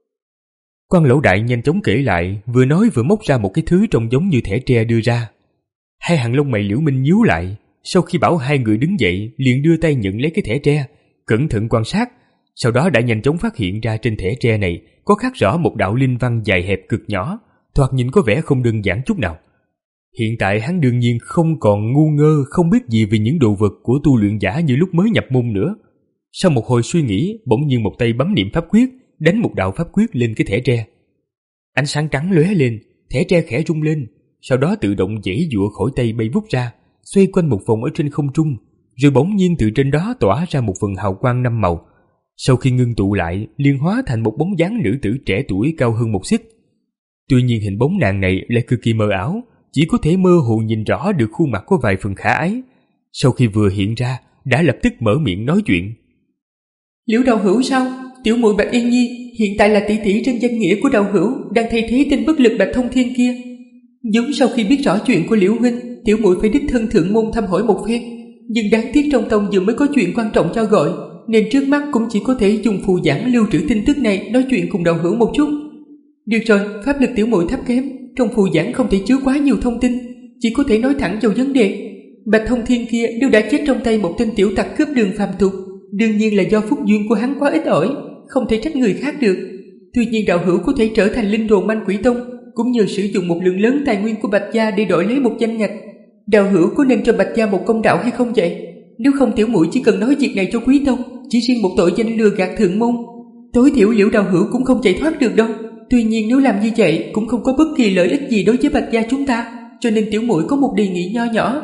Quan lão đại nhanh chóng kể lại, vừa nói vừa móc ra một cái thứ trông giống như thẻ tre đưa ra. Hai hàng lông mày Liễu Minh nhíu lại, sau khi bảo hai người đứng dậy, liền đưa tay nhận lấy cái thẻ tre, cẩn thận quan sát, sau đó đã nhanh chóng phát hiện ra trên thẻ tre này có khắc rõ một đạo linh văn dài hẹp cực nhỏ, thoạt nhìn có vẻ không đơn giản chút nào. Hiện tại hắn đương nhiên không còn ngu ngơ không biết gì về những đồ vật của tu luyện giả như lúc mới nhập môn nữa. Sau một hồi suy nghĩ, bỗng nhiên một tay bấm niệm pháp quyết, đánh một đạo pháp quyết lên cái thẻ tre. Ánh sáng trắng lóe lên, thẻ tre khẽ rung lên, sau đó tự động giãy giụa khỏi tay bay vút ra, xoay quanh một vòng ở trên không trung, rồi bỗng nhiên từ trên đó tỏa ra một phần hào quang năm màu. Sau khi ngưng tụ lại, liền hóa thành một bóng dáng nữ tử trẻ tuổi cao hơn một xích. Tuy nhiên hình bóng nàng này lại cực kỳ mờ ảo, chỉ có thể mơ hồ nhìn rõ được khuôn mặt có vài phần khả ái. Sau khi vừa hiện ra, đã lập tức mở miệng nói chuyện. Liễu đạo hữu sao? Tiểu muội Bạch Yên Nhi hiện tại là tỷ tỷ trên danh nghĩa của đạo hữu, đang thay thế tên bất lực Bạch Thông Thiên kia. Giống sau khi biết rõ chuyện của Liễu huynh, tiểu muội phải đích thân thượng môn thăm hỏi một phen, nhưng đáng tiếc trong tông vừa mới có chuyện quan trọng cho gọi, nên trước mắt cũng chỉ có thể dùng phù giảng lưu trữ tin tức này nói chuyện cùng đạo hữu một chút. Được rồi, pháp lực tiểu muội thấp kém, trong phù giảng không thể chứa quá nhiều thông tin, chỉ có thể nói thẳng vào vấn đề. Bạch Thông Thiên kia nếu đã chết trong tay một tên tiểu tặc cướp đường phàm tục, đương nhiên là do phúc duyên của hắn quá ít ỏi, không thể trách người khác được. Tuy nhiên đạo hữu có thể trở thành linh hồn manh quỷ tông, cũng nhờ sử dụng một lượng lớn tài nguyên của Bạch gia để đổi lấy một danh ngạch. Đạo hữu có nên cho Bạch gia một công đạo hay không vậy? Nếu không tiểu muội chỉ cần nói việc này cho quý tông, chỉ riêng một tội danh lừa gạt thượng môn, tối thiểu Liễu đạo hữu cũng không chạy thoát được đâu. Tuy nhiên nếu làm như vậy cũng không có bất kỳ lợi ích gì đối với Bạch gia chúng ta, cho nên tiểu muội có một đề nghị nho nhỏ.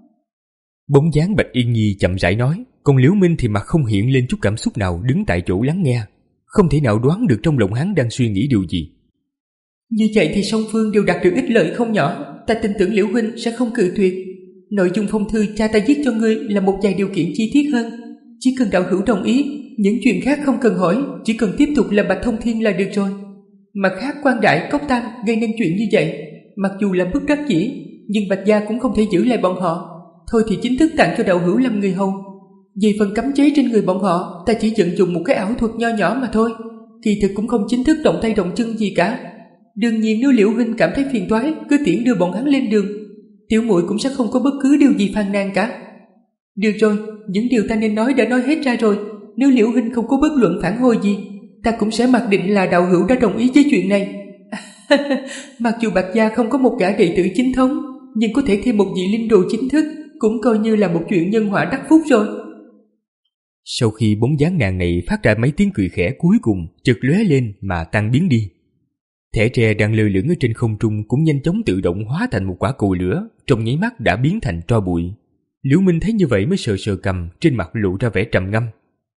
Bóng dáng Bạch Yên Nhi chậm rãi nói, còn Liễu Minh thì mặt không hiện lên chút cảm xúc nào, đứng tại chỗ lắng nghe, không thể nào đoán được trong lòng hắn đang suy nghĩ điều gì. Như vậy thì song phương đều đạt được ích lợi không nhỏ, ta tin tưởng Liễu huynh sẽ không cự tuyệt. Nội dung phong thư cha ta viết cho ngươi là một vài điều kiện chi tiết hơn, chỉ cần đạo hữu đồng ý, những chuyện khác không cần hỏi, chỉ cần tiếp tục làm Bạch Thông Thiên là được rồi. Mặt khác quan đại Cốc Tam gây nên chuyện như vậy, mặc dù là bất đắc dĩ, nhưng Bạch gia cũng không thể giữ lại bọn họ, thôi thì chính thức tặng cho đạo hữu làm người hầu. Về phần cấm chế trên người bọn họ, ta chỉ vận dụng một cái ảo thuật nho nhỏ mà thôi, kỳ thực cũng không chính thức động tay động chân gì cả. Đương nhiên nếu Liễu huynh cảm thấy phiền toái, cứ tiễn đưa bọn hắn lên đường, tiểu muội cũng sẽ không có bất cứ điều gì phàn nàn cả. Được rồi, những điều ta nên nói đã nói hết ra rồi, nếu Liễu huynh không có bất luận phản hồi gì, ta cũng sẽ mặc định là đạo hữu đã đồng ý với chuyện này. Mặc dù Bạch gia không có một gã đệ tử chính thống, nhưng có thể thêm một vị linh đồ chính thức cũng coi như là một chuyện nhân họa đắc phúc rồi. Sau khi bóng dáng nàng này phát ra mấy tiếng cười khẽ cuối cùng chợt lóe lên mà tan biến đi. Thẻ tre đang lơ lửng ở trên không trung cũng nhanh chóng tự động hóa thành một quả cầu lửa, trong nháy mắt đã biến thành tro bụi. Liễu Minh thấy như vậy mới sờ sờ cằm, trên mặt lộ ra vẻ trầm ngâm.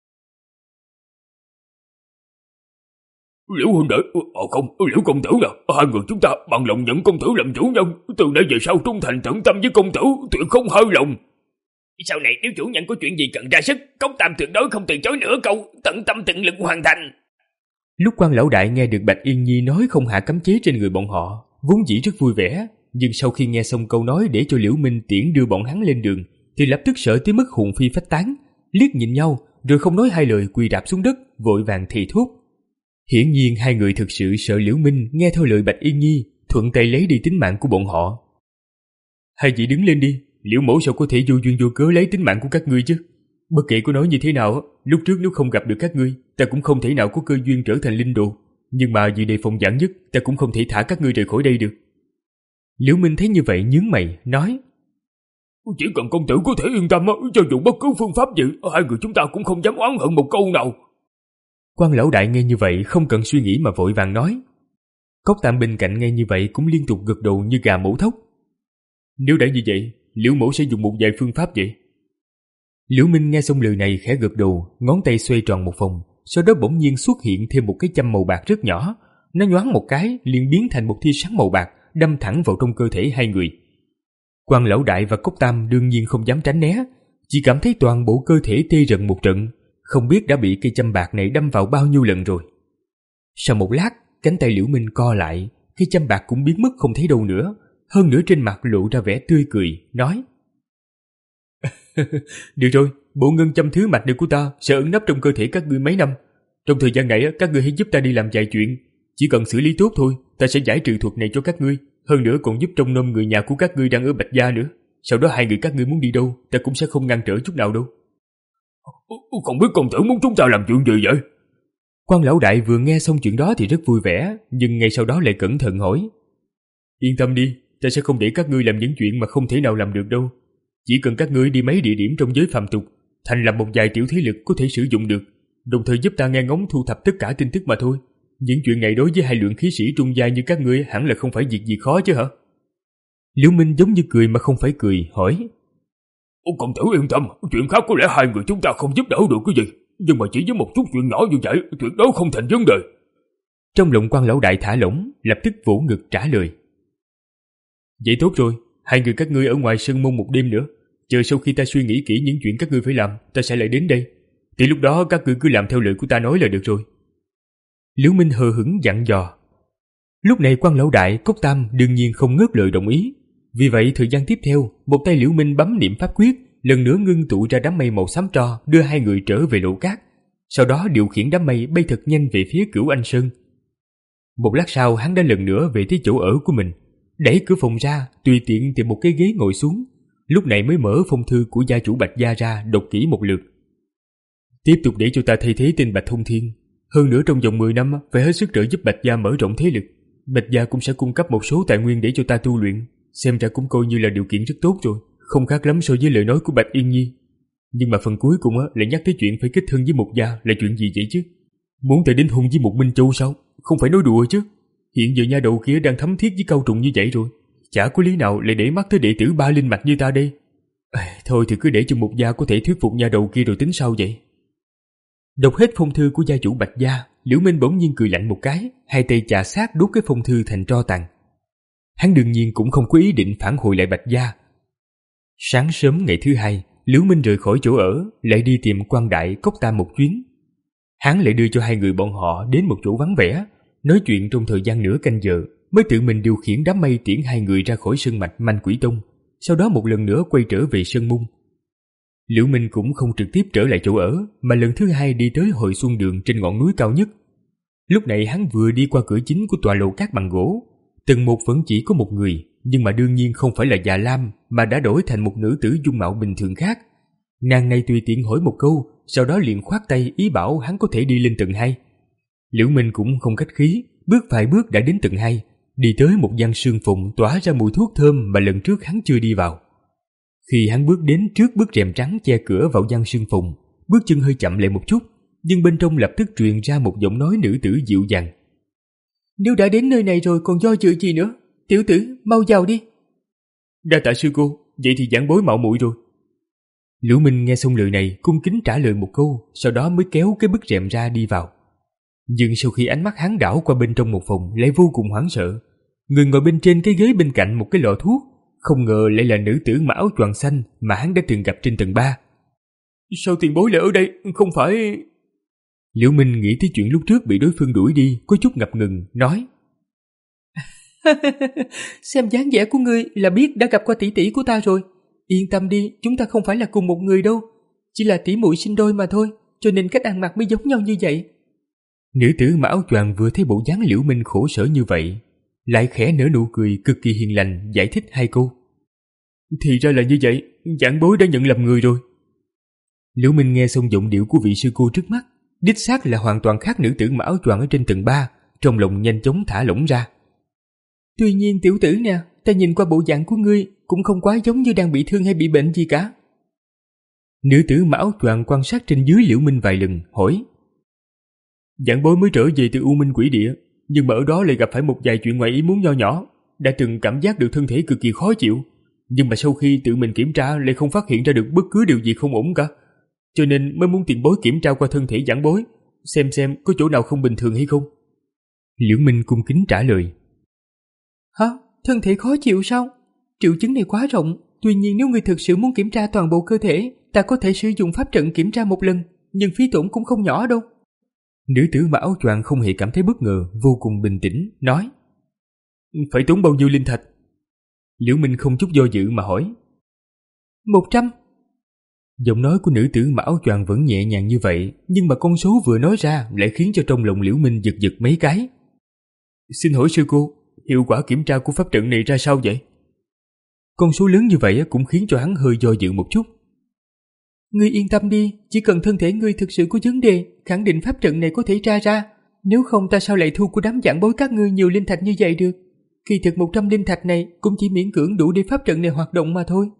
Liễu huynh đệ, ờ không, Liễu công tử nè, hai người chúng ta bằng lòng nhận công tử làm chủ nhân, từ đây về sau trung thành tận tâm với công tử, tuyệt không hơi lòng. Sau này nếu chủ nhân có chuyện gì cần ra sức, Cốc Tam tuyệt đối không từ chối nửa câu, tận tâm tận lực hoàn thành. Lúc quan lão đại nghe được Bạch Yên Nhi nói không hạ cấm chế trên người bọn họ, vốn dĩ rất vui vẻ, nhưng sau khi nghe xong câu nói để cho Liễu Minh tiễn đưa bọn hắn lên đường, thì lập tức sợ tới mức hồn phi phách tán, liếc nhìn nhau rồi không nói hai lời quỳ rạp xuống đất, vội vàng thì thốt. Hiển nhiên hai người thực sự sợ Liễu Minh nghe theo lời Bạch Yên Nhi, thuận tay lấy đi tính mạng của bọn họ. Hai vị đứng lên đi, Liễu mẫu sao có thể vô duyên vô cớ lấy tính mạng của các ngươi chứ? Bất kể có nói như thế nào, lúc trước nếu không gặp được các ngươi, ta cũng không thể nào có cơ duyên trở thành linh đồ. Nhưng mà vì đề phòng vạn nhất, ta cũng không thể thả các ngươi rời khỏi đây được. Liễu Minh thấy như vậy nhướng mày, nói: Chỉ cần công tử có thể yên tâm, cho dù bất cứ phương pháp gì, hai người chúng ta cũng không dám oán hận một câu nào. Quan lão đại nghe như vậy không cần suy nghĩ mà vội vàng nói. Cốc Tam bên cạnh nghe như vậy cũng liên tục gật đầu như gà mổ thóc. Nếu đã như vậy, Liễu mẫu sẽ dùng một vài phương pháp vậy. Liễu Minh nghe xong lời này khẽ gật đầu, ngón tay xoay tròn một vòng, sau đó bỗng nhiên xuất hiện thêm một cái châm màu bạc rất nhỏ, nó nhoáng một cái liền biến thành một tia sáng màu bạc đâm thẳng vào trong cơ thể hai người. Quan lão đại và Cốc Tam đương nhiên không dám tránh né, chỉ cảm thấy toàn bộ cơ thể tê rần một trận, không biết đã bị cây châm bạc này đâm vào bao nhiêu lần rồi. Sau một lát, cánh tay Liễu Minh co lại, cây châm bạc cũng biến mất không thấy đâu nữa, hơn nữa trên mặt lộ ra vẻ tươi cười, nói: Được rồi, bộ ngân châm thứ mạch này của ta sẽ ẩn nấp trong cơ thể các ngươi mấy năm. Trong thời gian này các ngươi hãy giúp ta đi làm vài chuyện, chỉ cần xử lý tốt thôi, ta sẽ giải trừ thuật này cho các ngươi, hơn nữa còn giúp trông nom người nhà của các ngươi đang ở Bạch Gia nữa. Sau đó hai người các ngươi muốn đi đâu, ta cũng sẽ không ngăn trở chút nào đâu. Không biết công tử muốn chúng ta làm chuyện gì vậy? Quan lão đại vừa nghe xong chuyện đó thì rất vui vẻ, nhưng ngay sau đó lại cẩn thận hỏi: Yên tâm đi, ta sẽ không để các ngươi làm những chuyện mà không thể nào làm được đâu. Chỉ cần các ngươi đi mấy địa điểm trong giới phàm tục, thành lập một vài tiểu thế lực có thể sử dụng được, đồng thời giúp ta nghe ngóng thu thập tất cả tin tức mà thôi. Những chuyện này đối với hai luyện khí sĩ trung giai như các ngươi hẳn là không phải việc gì khó chứ hả? Liễu Minh giống như cười mà không phải cười, hỏi: Công tử yên tâm, chuyện khác có lẽ hai người chúng ta không giúp đỡ được cái gì, nhưng mà chỉ với một chút chuyện nhỏ như vậy, tuyệt đối không thành vấn đề. Trong lòng quan lão đại thả lỏng, lập tức vỗ ngực trả lời: Vậy tốt rồi, hai người các ngươi ở ngoài sân môn một đêm nữa, chờ sau khi ta suy nghĩ kỹ những chuyện các ngươi phải làm, ta sẽ lại đến đây. Thì lúc đó các ngươi cứ làm theo lời của ta nói là được rồi. Liễu Minh hờ hững dặn dò. Lúc này quan lão đại, Cốc Tam đương nhiên không ngớt lời đồng ý. Vì vậy thời gian tiếp theo, một tay Liễu Minh bấm niệm pháp quyết, lần nữa ngưng tụ ra đám mây màu xám tro đưa hai người trở về lộ cát. Sau đó điều khiển đám mây bay thật nhanh về phía Cửu Anh Sơn. Một lát sau hắn đã lần nữa về tới chỗ ở của mình, đẩy cửa phòng ra, tùy tiện tìm một cái ghế ngồi xuống. Lúc này mới mở phong thư của gia chủ Bạch Gia ra đọc kỹ một lượt. Tiếp tục để cho ta thay thế tên Bạch Thông Thiên. Hơn nữa trong vòng mười năm phải hết sức trợ giúp Bạch Gia mở rộng thế lực. Bạch Gia cũng sẽ cung cấp một số tài nguyên để cho ta tu luyện. Xem ra cũng coi như là điều kiện rất tốt rồi, không khác lắm so với lời nói của Bạch Yên Nhi. Nhưng mà phần cuối cùng á lại nhắc tới chuyện phải kết thân với một gia là chuyện gì vậy chứ? Muốn ta đến hôn với một Minh Châu sao? Không phải nói đùa chứ. Hiện giờ nha đầu kia đang thấm thiết với Cao Trùng như vậy rồi, chả có lý nào lại để mắt tới đệ tử ba linh mạch như ta đây. À, thôi thì cứ để cho một gia có thể thuyết phục nha đầu kia rồi tính sau vậy. Đọc hết phong thư của gia chủ Bạch Gia, Liễu Minh bỗng nhiên cười lạnh một cái, hai tay chà sát đốt cái phong thư thành tro tàn. Hắn đương nhiên cũng không có ý định phản hồi lại Bạch Gia. Sáng sớm ngày thứ hai, Liễu Minh rời khỏi chỗ ở, lại đi tìm quan đại Cốc Tam một chuyến. Hắn lại đưa cho hai người bọn họ đến một chỗ vắng vẻ, nói chuyện trong thời gian nửa canh giờ, mới tự mình điều khiển đám mây tiễn hai người ra khỏi sơn mạch Manh Quỷ Tông, sau đó một lần nữa quay trở về Sơn Môn. Liễu Minh cũng không trực tiếp trở lại chỗ ở, mà lần thứ hai đi tới Hồi Xuân Đường trên ngọn núi cao nhất. Lúc này hắn vừa đi qua cửa chính của tòa lầu cát bằng gỗ, tầng một vẫn chỉ có một người, nhưng mà đương nhiên không phải là Già Lam, mà đã đổi thành một nữ tử dung mạo bình thường khác. Nàng này tùy tiện hỏi một câu, sau đó liền khoát tay ý bảo hắn có thể đi lên tầng hai. Liễu Minh cũng không khách khí, bước vài bước đã đến tầng hai, đi tới một gian sương phụng tỏa ra mùi thuốc thơm mà lần trước hắn chưa đi vào. Khi hắn bước đến trước bức rèm trắng che cửa vào gian sương phụng, bước chân hơi chậm lại một chút, nhưng bên trong lập tức truyền ra một giọng nói nữ tử dịu dàng. Nếu đã đến nơi này rồi còn do dự gì nữa, tiểu tử mau vào đi. Đa tạ sư cô, vậy thì giảng bối mạo muội rồi. Liễu Minh nghe xong lời này cung kính trả lời một câu, sau đó mới kéo cái bức rèm ra đi vào. Nhưng sau khi ánh mắt hắn đảo qua bên trong một phòng lại vô cùng hoảng sợ. Người ngồi bên trên cái ghế bên cạnh một cái lọ thuốc, không ngờ lại là nữ tử mặc áo choàng xanh mà hắn đã từng gặp trên tầng ba. Sao tiền bối lại ở đây, không phải... Liễu Minh nghĩ tới chuyện lúc trước bị đối phương đuổi đi, có chút ngập ngừng, nói. Xem dáng vẻ của ngươi là biết đã gặp qua tỷ tỷ của ta rồi. Yên tâm đi, chúng ta không phải là cùng một người đâu. Chỉ là tỷ muội sinh đôi mà thôi, cho nên cách ăn mặc mới giống nhau như vậy. Nữ tử mặc áo choàng vừa thấy bộ dáng Liễu Minh khổ sở như vậy, lại khẽ nở nụ cười cực kỳ hiền lành, giải thích hai câu. Thì ra là như vậy, giảng bối đã nhận lầm người rồi. Liễu Minh nghe xong giọng điệu của vị sư cô trước mắt, đích xác là hoàn toàn khác nữ tử mặc áo choàng ở trên tầng ba, trong lòng nhanh chóng thả lỏng ra. Tuy nhiên tiểu tử nè, ta nhìn qua bộ dạng của ngươi cũng không quá giống như đang bị thương hay bị bệnh gì cả. Nữ tử mặc áo choàng quan sát trên dưới Liễu Minh vài lần, hỏi. Giảng bối mới trở về từ U Minh Quỷ Địa, nhưng mà ở đó lại gặp phải một vài chuyện ngoài ý muốn nho nhỏ, đã từng cảm giác được thân thể cực kỳ khó chịu, nhưng mà sau khi tự mình kiểm tra lại không phát hiện ra được bất cứ điều gì không ổn cả, cho nên mới muốn tiền bối kiểm tra qua thân thể giảng bối, xem xem có chỗ nào không bình thường hay không. Liễu Minh cung kính trả lời. Hả? Thân thể khó chịu sao? Triệu chứng này quá rộng, tuy nhiên nếu người thực sự muốn kiểm tra toàn bộ cơ thể, ta có thể sử dụng pháp trận kiểm tra một lần, nhưng phí tổn cũng không nhỏ đâu. Nữ tử mặc áo choàng không hề cảm thấy bất ngờ, vô cùng bình tĩnh, nói. Phải tốn bao nhiêu linh thạch? Liễu Minh không chút do dự mà hỏi. Một trăm. Giọng nói của nữ tử mặc áo choàng vẫn nhẹ nhàng như vậy, nhưng mà con số vừa nói ra lại khiến cho trong lòng Liễu Minh giật giật mấy cái. Xin hỏi sư cô, hiệu quả kiểm tra của pháp trận này ra sao vậy? Con số lớn như vậy cũng khiến cho hắn hơi do dự một chút. Ngươi yên tâm đi, chỉ cần thân thể ngươi thực sự có vấn đề, khẳng định pháp trận này có thể tra ra. Nếu không ta sao lại thu của đám giảng bối các ngươi nhiều linh thạch như vậy được? Kỳ thực một trăm linh thạch này cũng chỉ miễn cưỡng đủ để pháp trận này hoạt động mà thôi.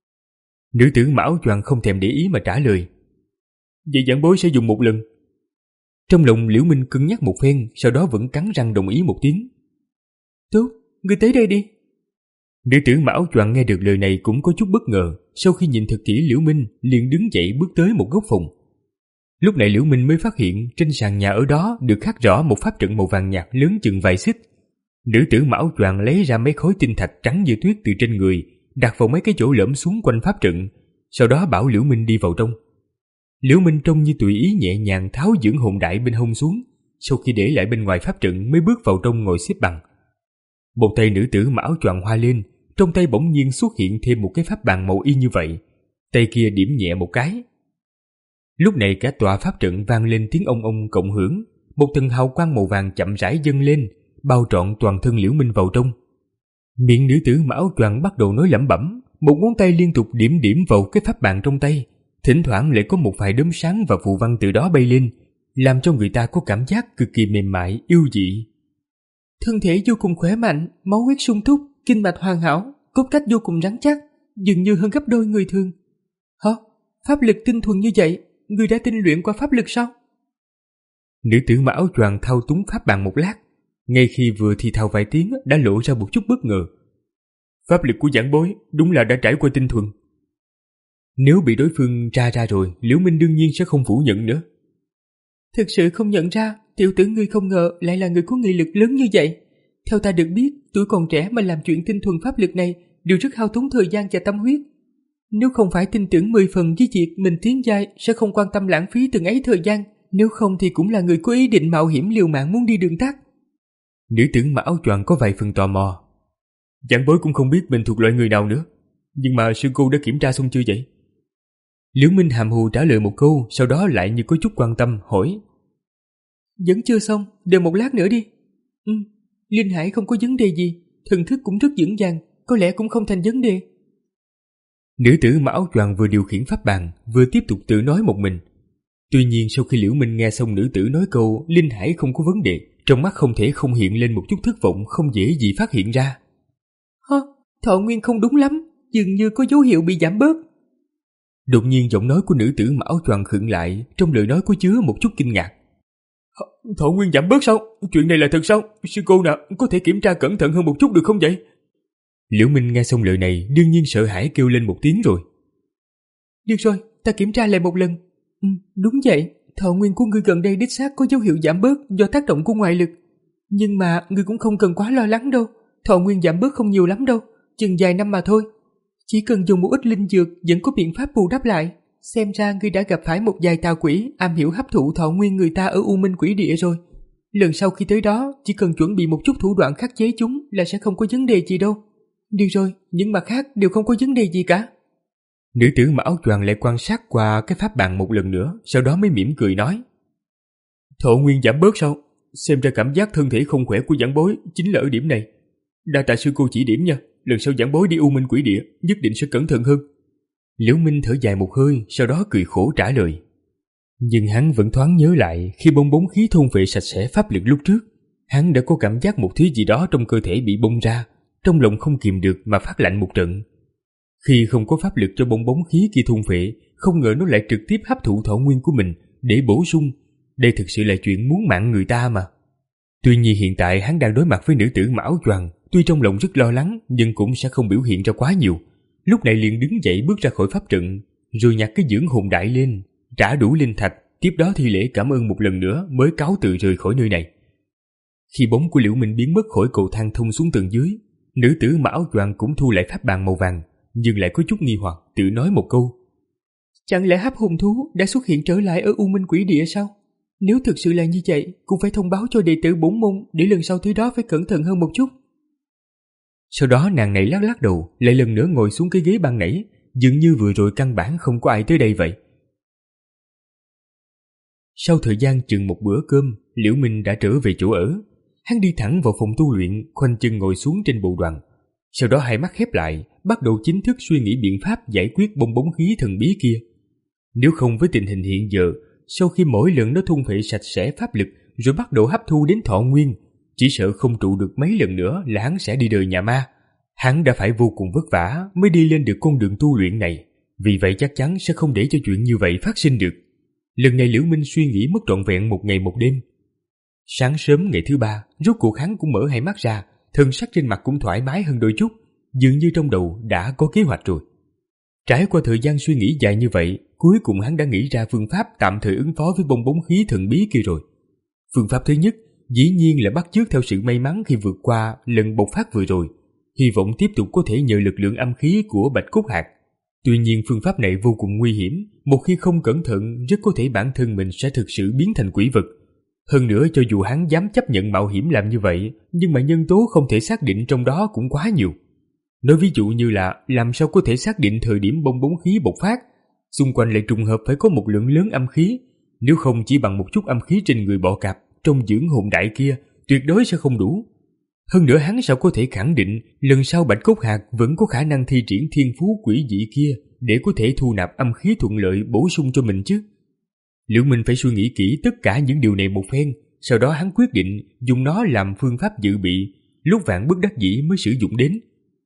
Nữ tử mặc áo choàng không thèm để ý mà trả lời. Vậy giảng bối sẽ dùng một lần. Trong lòng Liễu Minh cân nhắc một phen, sau đó vẫn cắn răng đồng ý một tiếng. Tốt, ngươi tới đây đi. Nữ tử mặc áo choàng nghe được lời này cũng có chút bất ngờ, sau khi nhìn thật kỹ Liễu Minh liền đứng dậy bước tới một góc phòng. Lúc này Liễu Minh mới phát hiện trên sàn nhà ở đó được khắc rõ một pháp trận màu vàng nhạt lớn chừng vài xích. Nữ tử mặc áo choàng lấy ra mấy khối tinh thạch trắng như tuyết từ trên người, đặt vào mấy cái chỗ lõm xuống quanh pháp trận, sau đó bảo Liễu Minh đi vào trong. Liễu Minh trông như tùy ý nhẹ nhàng tháo dưỡng hồn đại bên hông xuống, sau khi để lại bên ngoài pháp trận mới bước vào trong ngồi xếp bằng. Một tay nữ tử mặc áo choàng hoa lên, trong tay bỗng nhiên xuất hiện thêm một cái pháp bàn màu y như vậy, tay kia điểm nhẹ một cái. Lúc này cả tòa pháp trận vang lên tiếng ông ông cộng hưởng, một tầng hào quang màu vàng chậm rãi dâng lên, bao trọn toàn thân Liễu Minh vào trong. Miệng nữ tử mặc áo choàng bắt đầu nói lẩm bẩm, một ngón tay liên tục điểm điểm vào cái pháp bàn trong tay, thỉnh thoảng lại có một vài đốm sáng và phù văn từ đó bay lên, làm cho người ta có cảm giác cực kỳ mềm mại, yêu dị. Thân thể vô cùng khỏe mạnh, máu huyết sung túc, kinh mạch hoàn hảo, cốt cách vô cùng rắn chắc, dường như hơn gấp đôi người thường. Hả? Pháp lực tinh thuần như vậy, ngươi đã tinh luyện qua pháp lực sao? Nữ tử mặc áo choàng thao túng pháp bàn một lát, ngay khi vừa thì thào vài tiếng đã lộ ra một chút bất ngờ. Pháp lực của giảng bối đúng là đã trải qua tinh thuần. Nếu bị đối phương tra ra rồi, Liễu Minh đương nhiên sẽ không phủ nhận nữa. Thực sự không nhận ra, tiểu tử ngươi không ngờ lại là người có nghị lực lớn như vậy. Theo ta được biết, tuổi còn trẻ mà làm chuyện tinh thuần pháp lực này đều rất hao tốn thời gian và tâm huyết. Nếu không phải tin tưởng mười phần với việc mình tiến giai sẽ không quan tâm lãng phí từng ấy thời gian, nếu không thì cũng là người có ý định mạo hiểm liều mạng muốn đi đường tắt. Nữ tử mặc áo choàng có vài phần tò mò. Giảng bối cũng không biết mình thuộc loại người nào nữa, nhưng mà sư cô đã kiểm tra xong chưa vậy? Liễu Minh hàm hồ trả lời một câu, sau đó lại như có chút quan tâm hỏi. Vẫn chưa xong, đợi một lát nữa đi. Ừ, linh hải không có vấn đề gì, thần thức cũng rất vững vàng, có lẽ cũng không thành vấn đề. Nữ tử mặc áo choàng vừa điều khiển pháp bàn, vừa tiếp tục tự nói một mình. Tuy nhiên sau khi Liễu Minh nghe xong nữ tử nói câu linh hải không có vấn đề, trong mắt không thể không hiện lên một chút thất vọng không dễ gì phát hiện ra. Hả? Thọ nguyên không đúng lắm, dường như có dấu hiệu bị giảm bớt. Đột nhiên giọng nói của nữ tử mặc áo choàng khựng lại, trong lời nói có chứa một chút kinh ngạc. Thọ nguyên giảm bớt sao? Chuyện này là thật sao? Sư cô nè, có thể kiểm tra cẩn thận hơn một chút được không vậy? Liễu Minh nghe xong lời này đương nhiên sợ hãi kêu lên một tiếng rồi. Được rồi, ta kiểm tra lại một lần. Ừ, đúng vậy, thọ nguyên của ngươi gần đây đích xác có dấu hiệu giảm bớt do tác động của ngoại lực. Nhưng mà ngươi cũng không cần quá lo lắng đâu, thọ nguyên giảm bớt không nhiều lắm đâu, chừng vài năm mà thôi. Chỉ cần dùng một ít linh dược vẫn có biện pháp bù đắp lại. Xem ra ngươi đã gặp phải một vài tà quỷ am hiểu hấp thụ thọ nguyên người ta ở U Minh Quỷ Địa rồi. Lần sau khi tới đó, chỉ cần chuẩn bị một chút thủ đoạn khắc chế chúng là sẽ không có vấn đề gì đâu. Được rồi, những mặt khác đều không có vấn đề gì cả. Nữ tử mặc áo choàng lại quan sát qua cái pháp bàn một lần nữa, sau đó mới mỉm cười nói. Thọ nguyên giảm bớt sao? Xem ra cảm giác thân thể không khỏe của giảng bối chính là ở điểm này. Đa tạ sư cô chỉ điểm nha, lần sau giảng bối đi U Minh Quỷ Địa nhất định sẽ cẩn thận hơn. Liễu Minh thở dài một hơi, sau đó cười khổ trả lời. Nhưng hắn vẫn thoáng nhớ lại khi bong bóng khí thôn phệ sạch sẽ pháp lực lúc trước, hắn đã có cảm giác một thứ gì đó trong cơ thể bị bung ra, trong lòng không kìm được mà phát lạnh một trận. Khi không có pháp lực cho bong bóng khí kia thôn phệ, không ngờ nó lại trực tiếp hấp thụ thọ nguyên của mình để bổ sung. Đây thực sự là chuyện muốn mạng người ta mà. Tuy nhiên hiện tại hắn đang đối mặt với nữ tử mặc áo choàng, tuy trong lòng rất lo lắng nhưng cũng sẽ không biểu hiện ra quá nhiều. Lúc này liền đứng dậy bước ra khỏi pháp trận, rồi nhặt cái dưỡng hồn đại lên, trả đủ linh thạch, tiếp đó thi lễ cảm ơn một lần nữa mới cáo từ rời khỏi nơi này. Khi bóng của Liễu Minh biến mất khỏi cầu thang thông xuống tầng dưới, nữ tử mặc áo choàng cũng thu lại pháp bàn màu vàng, nhưng lại có chút nghi hoặc, tự nói một câu. Chẳng lẽ hấp hồn thú đã xuất hiện trở lại ở U Minh Quỷ Địa sao? Nếu thực sự là như vậy, cũng phải thông báo cho đệ tử bổn môn để lần sau tới đó phải cẩn thận hơn một chút. Sau đó nàng này lắc lắc đầu, lại lần nữa ngồi xuống cái ghế ban nãy, dường như vừa rồi căn bản không có ai tới đây vậy. Sau thời gian chừng một bữa cơm, Liễu Minh đã trở về chỗ ở. Hắn đi thẳng vào phòng tu luyện, khoanh chân ngồi xuống trên bộ đoàn. Sau đó hai mắt khép lại, bắt đầu chính thức suy nghĩ biện pháp giải quyết bong bóng khí thần bí kia. Nếu không với tình hình hiện giờ, sau khi mỗi lần nó thôn phệ sạch sẽ pháp lực rồi bắt đầu hấp thu đến thọ nguyên, chỉ sợ không trụ được mấy lần nữa là hắn sẽ đi đời nhà ma. Hắn đã phải vô cùng vất vả mới đi lên được con đường tu luyện này, vì vậy chắc chắn sẽ không để cho chuyện như vậy phát sinh được. Lần này Liễu Minh suy nghĩ mất trọn vẹn một ngày một đêm. Sáng sớm ngày thứ ba, rốt cuộc hắn cũng mở hai mắt ra, thân sắc trên mặt cũng thoải mái hơn đôi chút, dường như trong đầu đã có kế hoạch rồi. Trải qua thời gian suy nghĩ dài như vậy, cuối cùng hắn đã nghĩ ra phương pháp tạm thời ứng phó với bong bóng khí thần bí kia rồi. Phương pháp thứ nhất, dĩ nhiên là bắt chước theo sự may mắn khi vượt qua lần bộc phát vừa rồi, hy vọng tiếp tục có thể nhờ lực lượng âm khí của Bạch Cốt Hạc. Tuy nhiên phương pháp này vô cùng nguy hiểm, một khi không cẩn thận rất có thể bản thân mình sẽ thực sự biến thành quỷ vật. Hơn nữa cho dù hắn dám chấp nhận mạo hiểm làm như vậy, nhưng mà nhân tố không thể xác định trong đó cũng quá nhiều. Nói ví dụ như là làm sao có thể xác định thời điểm bong bóng khí bộc phát, xung quanh lại trùng hợp phải có một lượng lớn âm khí, nếu không chỉ bằng một chút âm khí trên người bọ cạp trong dưỡng hồn đại kia tuyệt đối sẽ không đủ. Hơn nữa hắn sao có thể khẳng định lần sau Bạch Cốt Hạc vẫn có khả năng thi triển thiên phú quỷ dị kia để có thể thu nạp âm khí thuận lợi bổ sung cho mình chứ. Liễu Minh phải suy nghĩ kỹ tất cả những điều này một phen, sau đó hắn quyết định dùng nó làm phương pháp dự bị, lúc vạn bất đắc dĩ mới sử dụng đến.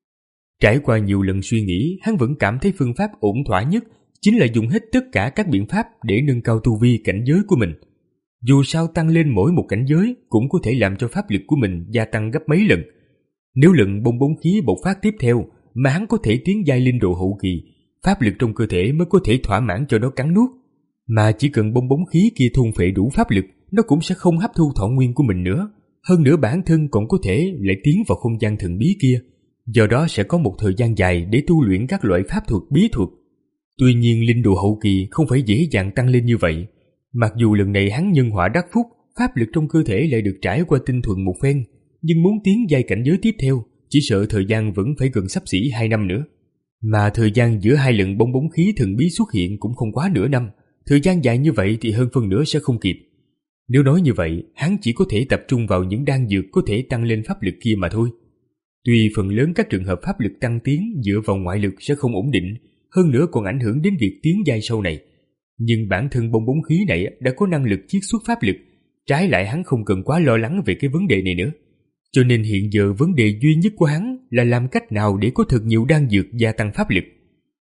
Trải qua nhiều lần suy nghĩ, hắn vẫn cảm thấy phương pháp ổn thỏa nhất chính là dùng hết tất cả các biện pháp để nâng cao tu vi cảnh giới của mình. Dù sao tăng lên mỗi một cảnh giới cũng có thể làm cho pháp lực của mình gia tăng gấp mấy lần. Nếu lần bong bóng khí bộc phát tiếp theo mà hắn có thể tiến giai linh độ hậu kỳ, pháp lực trong cơ thể mới có thể thỏa mãn cho nó cắn nuốt. Mà chỉ cần bong bóng khí kia thôn phệ đủ pháp lực, nó cũng sẽ không hấp thu thọ nguyên của mình nữa. Hơn nữa bản thân còn có thể lại tiến vào không gian thần bí kia, do đó sẽ có một thời gian dài để tu luyện các loại pháp thuật bí thuật. Tuy nhiên linh độ hậu kỳ không phải dễ dàng tăng lên như vậy. Mặc dù lần này hắn nhân họa đắc phúc, pháp lực trong cơ thể lại được trải qua tinh thuần một phen, nhưng muốn tiến giai cảnh giới tiếp theo, chỉ sợ thời gian vẫn phải gần xấp xỉ hai năm nữa. Mà thời gian giữa hai lần bong bóng khí thần bí xuất hiện cũng không quá nửa năm, thời gian dài như vậy thì hơn phân nửa sẽ không kịp. Nếu nói như vậy, hắn chỉ có thể tập trung vào những đan dược có thể tăng lên pháp lực kia mà thôi. Tuy phần lớn các trường hợp pháp lực tăng tiến dựa vào ngoại lực sẽ không ổn định, hơn nữa còn ảnh hưởng đến việc tiến giai sau này, nhưng bản thân bong bóng khí này đã có năng lực chiết xuất pháp lực, trái lại hắn không cần quá lo lắng về cái vấn đề này nữa. Cho nên hiện giờ vấn đề duy nhất của hắn là làm cách nào để có thật nhiều đan dược gia tăng pháp lực.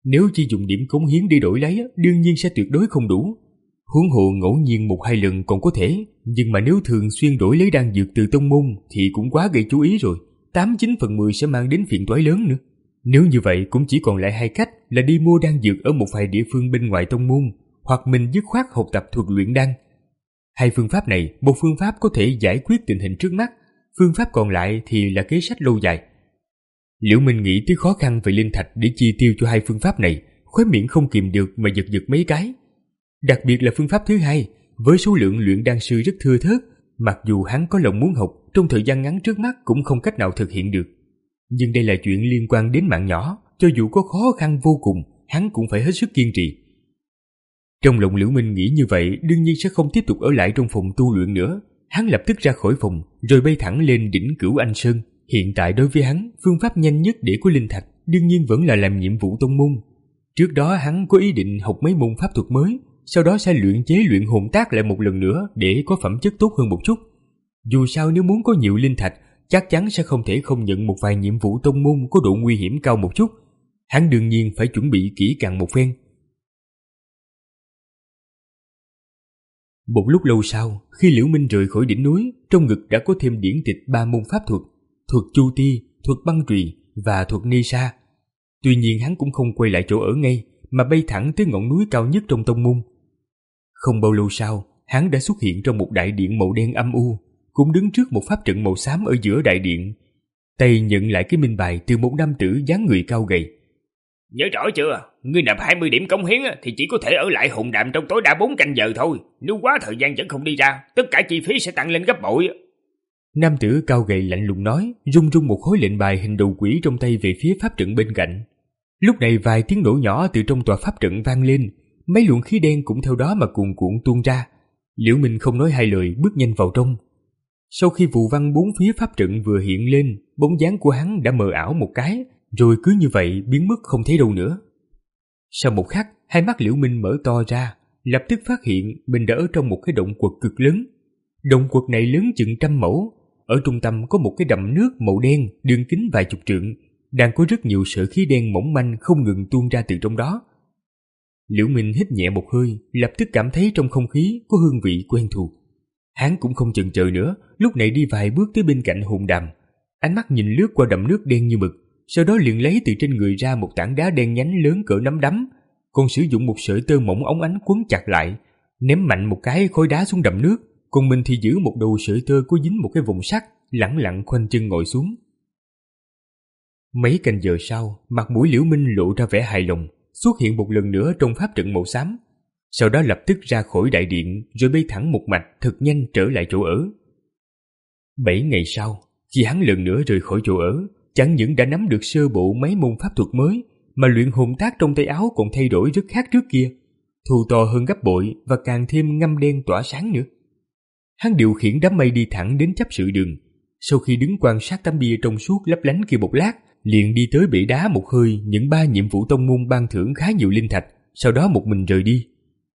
Nếu chỉ dùng điểm cống hiến để đổi lấy, đương nhiên sẽ tuyệt đối không đủ. Huống hồ ngẫu nhiên một hai lần còn có thể, nhưng mà nếu thường xuyên đổi lấy đan dược từ tông môn thì cũng quá gây chú ý rồi, tám chín phần mười sẽ mang đến phiền toái lớn nữa. Nếu như vậy cũng chỉ còn lại hai cách là đi mua đan dược ở một vài địa phương bên ngoài tông môn, hoặc mình dứt khoát học tập thuật luyện đan. Hai phương pháp này, một phương pháp có thể giải quyết tình hình trước mắt, phương pháp còn lại thì là kế sách lâu dài. Liễu Minh nghĩ tới khó khăn về linh thạch để chi tiêu cho hai phương pháp này, khóe miệng không kìm được mà giật giật mấy cái. Đặc biệt là phương pháp thứ hai, với số lượng luyện đan sư rất thưa thớt, mặc dù hắn có lòng muốn học, trong thời gian ngắn trước mắt cũng không cách nào thực hiện được. Nhưng đây là chuyện liên quan đến mạng nhỏ, cho dù có khó khăn vô cùng, hắn cũng phải hết sức kiên trì. Trong lòng Liễu Minh nghĩ như vậy, đương nhiên sẽ không tiếp tục ở lại trong phòng tu luyện nữa. Hắn lập tức ra khỏi phòng, rồi bay thẳng lên đỉnh Cửu Anh Sơn. Hiện tại đối với hắn, phương pháp nhanh nhất để có linh thạch đương nhiên vẫn là làm nhiệm vụ tông môn. Trước đó hắn có ý định học mấy môn pháp thuật mới, sau đó sẽ luyện chế luyện hồn tác lại một lần nữa để có phẩm chất tốt hơn một chút. Dù sao nếu muốn có nhiều linh thạch, chắc chắn sẽ không thể không nhận một vài nhiệm vụ tông môn có độ nguy hiểm cao một chút. Hắn đương nhiên phải chuẩn bị kỹ càng một phen. Một lúc lâu sau, khi Liễu Minh rời khỏi đỉnh núi, trong ngực đã có thêm điển tịch ba môn pháp thuật, thuật Chu Ti, thuật Băng Trùy và thuật Ni Sa. Tuy nhiên hắn cũng không quay lại chỗ ở ngay, mà bay thẳng tới ngọn núi cao nhất trong tông môn. Không bao lâu sau, hắn đã xuất hiện trong một đại điện màu đen âm u, cũng đứng trước một pháp trận màu xám ở giữa đại điện. Tay nhận lại cái minh bài từ một nam tử dáng người cao gầy. Nhớ rõ chưa, ngươi nạp hai mươi điểm cống hiến thì chỉ có thể ở lại Hồn Đàm trong tối đa bốn canh giờ thôi. Nếu quá thời gian vẫn không đi ra, tất cả chi phí sẽ tăng lên gấp bội. Nam tử cao gầy lạnh lùng nói, rung rung một khối lệnh bài hình đầu quỷ trong tay về phía pháp trận bên cạnh. Lúc này vài tiếng nổ nhỏ từ trong tòa pháp trận vang lên, mấy luồng khí đen cũng theo đó mà cuồn cuộn tuôn ra. Liễu Minh không nói hai lời bước nhanh vào trong. Sau khi phù văn bốn phía pháp trận vừa hiện lên, bóng dáng của hắn đã mờ ảo một cái, rồi cứ như vậy biến mất không thấy đâu nữa. Sau một khắc, hai mắt Liễu Minh mở to ra, lập tức phát hiện mình đã ở trong một cái động quật cực lớn. Động quật này lớn chừng trăm mẫu, ở trung tâm có một cái đầm nước màu đen đường kính vài chục trượng, đang có rất nhiều sợi khí đen mỏng manh không ngừng tuôn ra từ trong đó. Liễu Minh hít nhẹ một hơi, lập tức cảm thấy trong không khí có hương vị quen thuộc. Hắn cũng không chần chờ nữa, lúc này đi vài bước tới bên cạnh Hồn Đàm, ánh mắt nhìn lướt qua đầm nước đen như mực, sau đó liền lấy từ trên người ra một tảng đá đen nhánh lớn cỡ nắm đấm, còn sử dụng một sợi tơ mỏng óng ánh quấn chặt lại, ném mạnh một cái khối đá xuống đầm nước, còn mình thì giữ một đầu sợi tơ có dính một cái vòng sắt, lẳng lặng khoanh chân ngồi xuống. Mấy canh giờ sau, mặt mũi Liễu Minh lộ ra vẻ hài lòng, xuất hiện một lần nữa trong pháp trận màu xám, sau đó lập tức ra khỏi đại điện rồi bay thẳng một mạch thật nhanh trở lại chỗ ở. Bảy ngày sau, khi hắn lần nữa rời khỏi chỗ ở, chẳng những đã nắm được sơ bộ mấy môn pháp thuật mới, mà luyện hồn tác trong tay áo còn thay đổi rất khác trước kia, thù to hơn gấp bội và càng thêm ngăm đen tỏa sáng nữa. Hắn điều khiển đám mây đi thẳng đến chấp sự đường. Sau khi đứng quan sát tấm bia trong suốt lấp lánh kia một lát, liền đi tới bể đá một hơi những ba nhiệm vụ tông môn ban thưởng khá nhiều linh thạch, sau đó một mình rời đi.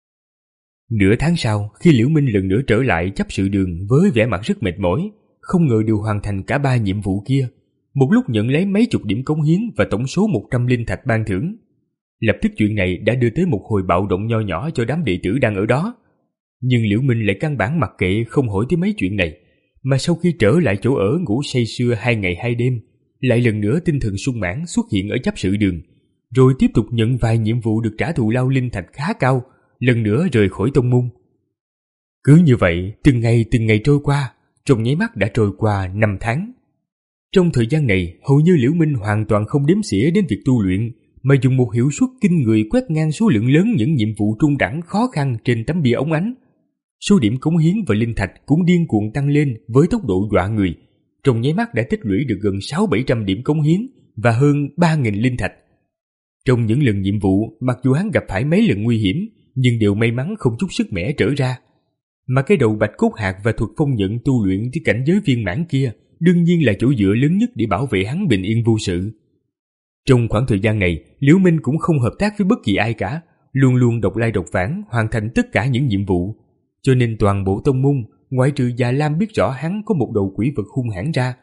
Nửa tháng sau, khi Liễu Minh lần nữa trở lại chấp sự đường với vẻ mặt rất mệt mỏi, không ngờ đều hoàn thành cả ba nhiệm vụ kia, một lúc nhận lấy mấy chục điểm cống hiến và tổng số một trăm linh thạch ban thưởng. Lập tức chuyện này đã đưa tới một hồi bạo động nho nhỏ cho đám đệ tử đang ở đó. Nhưng Liễu Minh lại căn bản mặc kệ không hỏi tới mấy chuyện này, mà sau khi trở lại chỗ ở ngủ say sưa hai ngày hai đêm, lại lần nữa tinh thần sung mãn xuất hiện ở chấp sự đường, rồi tiếp tục nhận vài nhiệm vụ được trả thù lao linh thạch khá cao, lần nữa rời khỏi tông môn. Cứ như vậy, từng ngày từng ngày trôi qua, trong nháy mắt đã trôi qua năm tháng. Trong thời gian này, hầu như Liễu Minh hoàn toàn không đếm xỉa đến việc tu luyện, mà dùng một hiệu suất kinh người quét ngang số lượng lớn những nhiệm vụ trung đẳng khó khăn trên tấm bia óng ánh. Số điểm cống hiến và linh thạch cũng điên cuồng tăng lên với tốc độ dọa người. Trong nháy mắt đã tích lũy được gần sáu bảy trăm điểm cống hiến và hơn ba nghìn linh thạch. Trong những lần nhiệm vụ, mặc dù hắn gặp phải mấy lần nguy hiểm, nhưng đều may mắn không chút sức mẻ trở ra. Mà cái đầu bạch cốt hạt và thuật phong nhận tu luyện tới cảnh giới viên mãn kia, đương nhiên là chỗ dựa lớn nhất để bảo vệ hắn bình yên vô sự. Trong khoảng thời gian này, Liễu Minh cũng không hợp tác với bất kỳ ai cả, luôn luôn độc lai độc vãng hoàn thành tất cả những nhiệm vụ. Cho nên toàn bộ tông môn, ngoại trừ Già Lam biết rõ hắn có một đầu quỷ vật hung hãn ra,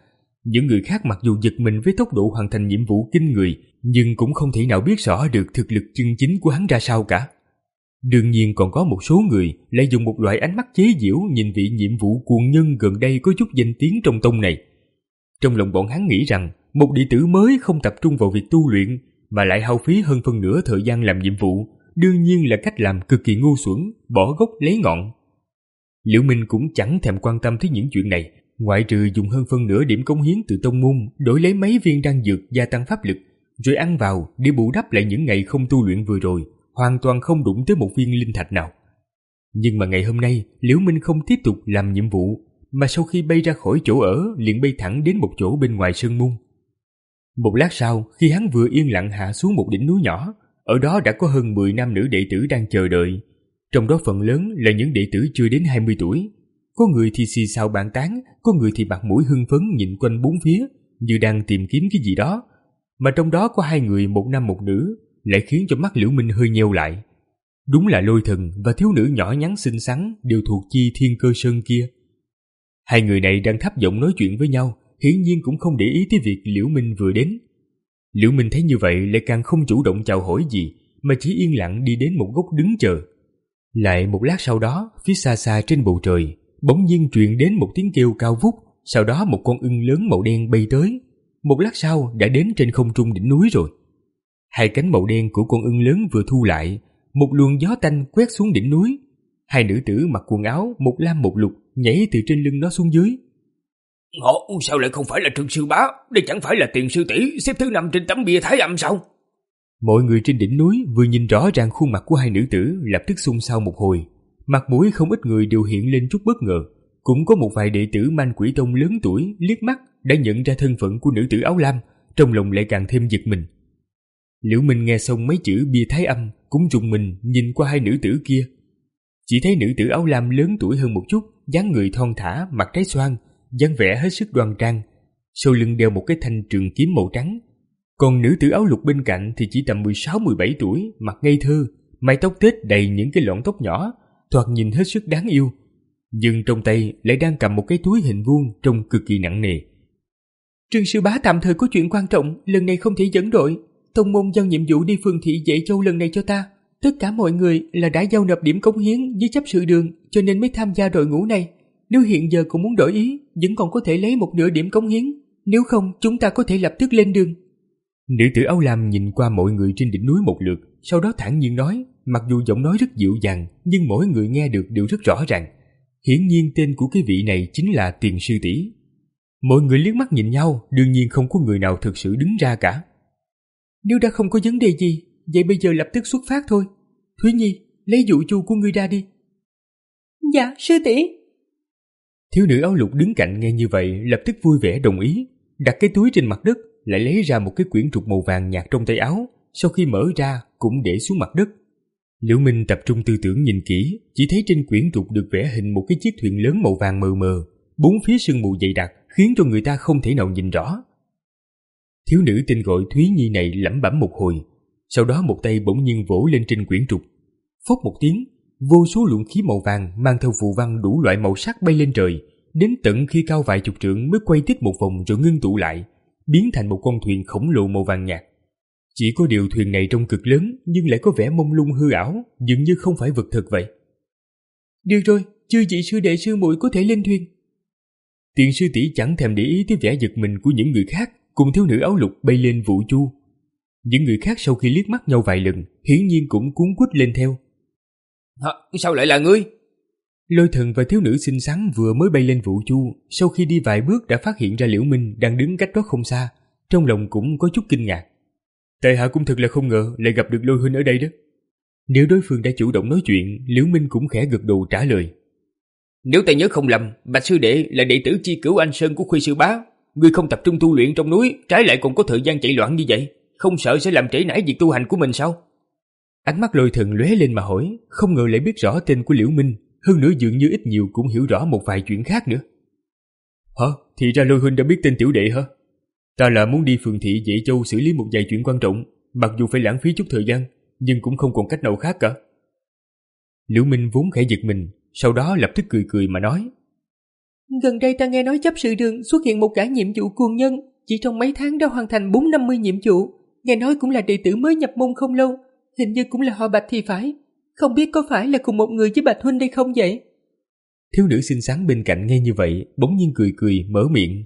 Những người khác mặc dù giật mình với tốc độ hoàn thành nhiệm vụ kinh người, nhưng cũng không thể nào biết rõ được thực lực chân chính của hắn ra sao cả. Đương nhiên còn có một số người lại dùng một loại ánh mắt chế giễu nhìn vị nhiệm vụ cuồng nhân gần đây có chút danh tiếng trong tông này. Trong lòng bọn hắn nghĩ rằng một đệ tử mới không tập trung vào việc tu luyện mà lại hao phí hơn phân nửa thời gian làm nhiệm vụ, đương nhiên là cách làm cực kỳ ngu xuẩn, bỏ gốc lấy ngọn. Liễu Minh cũng chẳng thèm quan tâm tới những chuyện này, ngoại trừ dùng hơn phân nửa điểm cống hiến từ tông môn đổi lấy mấy viên đan dược gia tăng pháp lực, rồi ăn vào để bù đắp lại những ngày không tu luyện vừa rồi, hoàn toàn không đụng tới một viên linh thạch nào. Nhưng mà ngày hôm nay, Liễu Minh không tiếp tục làm nhiệm vụ, mà sau khi bay ra khỏi chỗ ở liền bay thẳng đến một chỗ bên ngoài sơn môn. Một lát sau, khi hắn vừa yên lặng hạ xuống một đỉnh núi nhỏ, ở đó đã có hơn mười nam nữ đệ tử đang chờ đợi. Trong đó phần lớn là những đệ tử chưa đến hai mươi tuổi. Có người thì xì xào bàn tán, có người thì mặt mũi hưng phấn nhìn quanh bốn phía, như đang tìm kiếm cái gì đó. Mà trong đó có hai người một nam một nữ, lại khiến cho mắt Liễu Minh hơi nheo lại. Đúng là Lôi Thần và thiếu nữ nhỏ nhắn xinh xắn đều thuộc chi Thiên Cơ Sơn kia. Hai người này đang thấp giọng nói chuyện với nhau, hiển nhiên cũng không để ý tới việc Liễu Minh vừa đến. Liễu Minh thấy như vậy lại càng không chủ động chào hỏi gì, mà chỉ yên lặng đi đến một góc đứng chờ. Lại một lát sau đó, phía xa xa trên bầu trời, bỗng nhiên truyền đến một tiếng kêu cao vút, sau đó một con ưng lớn màu đen bay tới. Một lát sau đã đến trên không trung đỉnh núi rồi. Hai cánh màu đen của con ưng lớn vừa thu lại, một luồng gió tanh quét xuống đỉnh núi. Hai nữ tử mặc quần áo một lam một lục nhảy từ trên lưng nó xuống dưới. Ngộ, sao lại không phải là Trương Sư Bá? Đây chẳng phải là Tiền Sư Tỷ xếp thứ năm trên tấm bia Thái Âm sao? Mọi người trên đỉnh núi vừa nhìn rõ ràng khuôn mặt của hai nữ tử, lập tức xôn xao một hồi. Mặt mũi không ít người đều hiện lên chút bất ngờ. Cũng có một vài đệ tử Man Quỷ Tông lớn tuổi liếc mắt đã nhận ra thân phận của nữ tử áo lam, trong lòng lại càng thêm giật mình. Liễu Minh nghe xong mấy chữ bia Thái Âm cũng rùng mình nhìn qua hai nữ tử kia. Chỉ thấy nữ tử áo lam lớn tuổi hơn một chút, dáng người thon thả, mặt trái xoan, dáng vẻ hết sức đoan trang, sau lưng đeo một cái thanh trường kiếm màu trắng. Còn nữ tử áo lục bên cạnh thì chỉ tầm mười sáu mười bảy tuổi, mặt ngây thơ, mái tóc tết đầy những cái lọn tóc nhỏ, thoạt nhìn hết sức đáng yêu. Nhưng trong tay lại đang cầm một cái túi hình vuông trông cực kỳ nặng nề. Trương Sư Bá tạm thời có chuyện quan trọng, lần này không thể dẫn đội. Tông môn giao nhiệm vụ đi phường thị Dệ Châu lần này cho ta. Tất cả mọi người là đã giao nộp điểm cống hiến với chấp sự đường, cho nên mới tham gia đội ngũ này. Nếu hiện giờ cũng muốn đổi ý, vẫn còn có thể lấy một nửa điểm cống hiến. Nếu không, chúng ta có thể lập tức lên đường. Nữ tử áo lam nhìn qua mọi người trên đỉnh núi một lượt, sau đó thản nhiên nói, mặc dù giọng nói rất dịu dàng, nhưng mỗi người nghe được đều rất rõ ràng. Hiển nhiên tên của cái vị này chính là Tiền Sư Tỷ. Mọi người liếc mắt nhìn nhau, đương nhiên không có người nào thực sự đứng ra cả. Nếu đã không có vấn đề gì, vậy bây giờ lập tức xuất phát thôi. Thúy Nhi, lấy dụ chu của ngươi ra đi. Dạ, sư tỷ. Thiếu nữ áo lục đứng cạnh nghe như vậy lập tức vui vẻ đồng ý, đặt cái túi trên mặt đất, lại lấy ra một cái quyển trục màu vàng nhạt trong tay áo, sau khi mở ra cũng để xuống mặt đất. Liễu Minh tập trung tư tưởng nhìn kỹ, chỉ thấy trên quyển trục được vẽ hình một cái chiếc thuyền lớn màu vàng mờ mờ, bốn phía sương mù dày đặc khiến cho người ta không thể nào nhìn rõ. Thiếu nữ tên gọi Thúy Nhi này lẩm bẩm một hồi, sau đó một tay bỗng nhiên vỗ lên trên quyển trục. Phốc một tiếng, vô số luồng khí màu vàng mang theo phù văn đủ loại màu sắc bay lên trời, đến tận khi cao vài chục trượng mới quay tít một vòng rồi ngưng tụ lại, biến thành một con thuyền khổng lồ màu vàng nhạt. Chỉ có điều thuyền này trông cực lớn nhưng lại có vẻ mông lung hư ảo, dường như không phải vật thật vậy. Được rồi, chư vị sư đệ sư muội có thể lên thuyền. Tiền sư tỷ chẳng thèm để ý tới vẻ giật mình của những người khác, cùng thiếu nữ áo lục bay lên vũ chu. Những người khác sau khi liếc mắt nhau vài lần, hiển nhiên cũng cuốn quýt lên theo. Hả? Sao lại là ngươi? Lôi Thần và thiếu nữ xinh xắn vừa mới bay lên vũ chu, sau khi đi vài bước đã phát hiện ra Liễu Minh đang đứng cách đó không xa, trong lòng cũng có chút kinh ngạc. Tại hạ cũng thật là không ngờ lại gặp được Lôi huynh ở đây đó. Nếu đối phương đã chủ động nói chuyện, Liễu Minh cũng khẽ gật đầu trả lời. Nếu ta nhớ không lầm, Bạch sư đệ là đệ tử Chi Cửu Anh Sơn của Khuy sư bá. Ngươi không tập trung tu luyện trong núi, trái lại còn có thời gian chạy loạn như vậy, không sợ sẽ làm trễ nải việc tu hành của mình sao? Ánh mắt Lôi Thần lóe lên mà hỏi, không ngờ lại biết rõ tên của Liễu Minh, hơn nữa dường như ít nhiều cũng hiểu rõ một vài chuyện khác nữa. Hả? Thì ra Lôi huynh đã biết tên tiểu đệ hả? Ta là muốn đi phường thị Dệ Châu xử lý một vài chuyện quan trọng, mặc dù phải lãng phí chút thời gian, nhưng cũng không còn cách nào khác cả. Liễu Minh vốn khẽ giật mình, sau đó lập tức cười cười mà nói. Gần đây ta nghe nói chấp sự đường xuất hiện một gã nhiệm vụ cuồng nhân, chỉ trong mấy tháng đã hoàn thành bốn năm mươi nhiệm vụ. Nghe nói cũng là đệ tử mới nhập môn không lâu, hình như cũng là họ Bạch thì phải. Không biết có phải là cùng một người với Bạch huynh đây không vậy? Thiếu nữ xinh xắn bên cạnh nghe như vậy, bỗng nhiên cười cười mở miệng.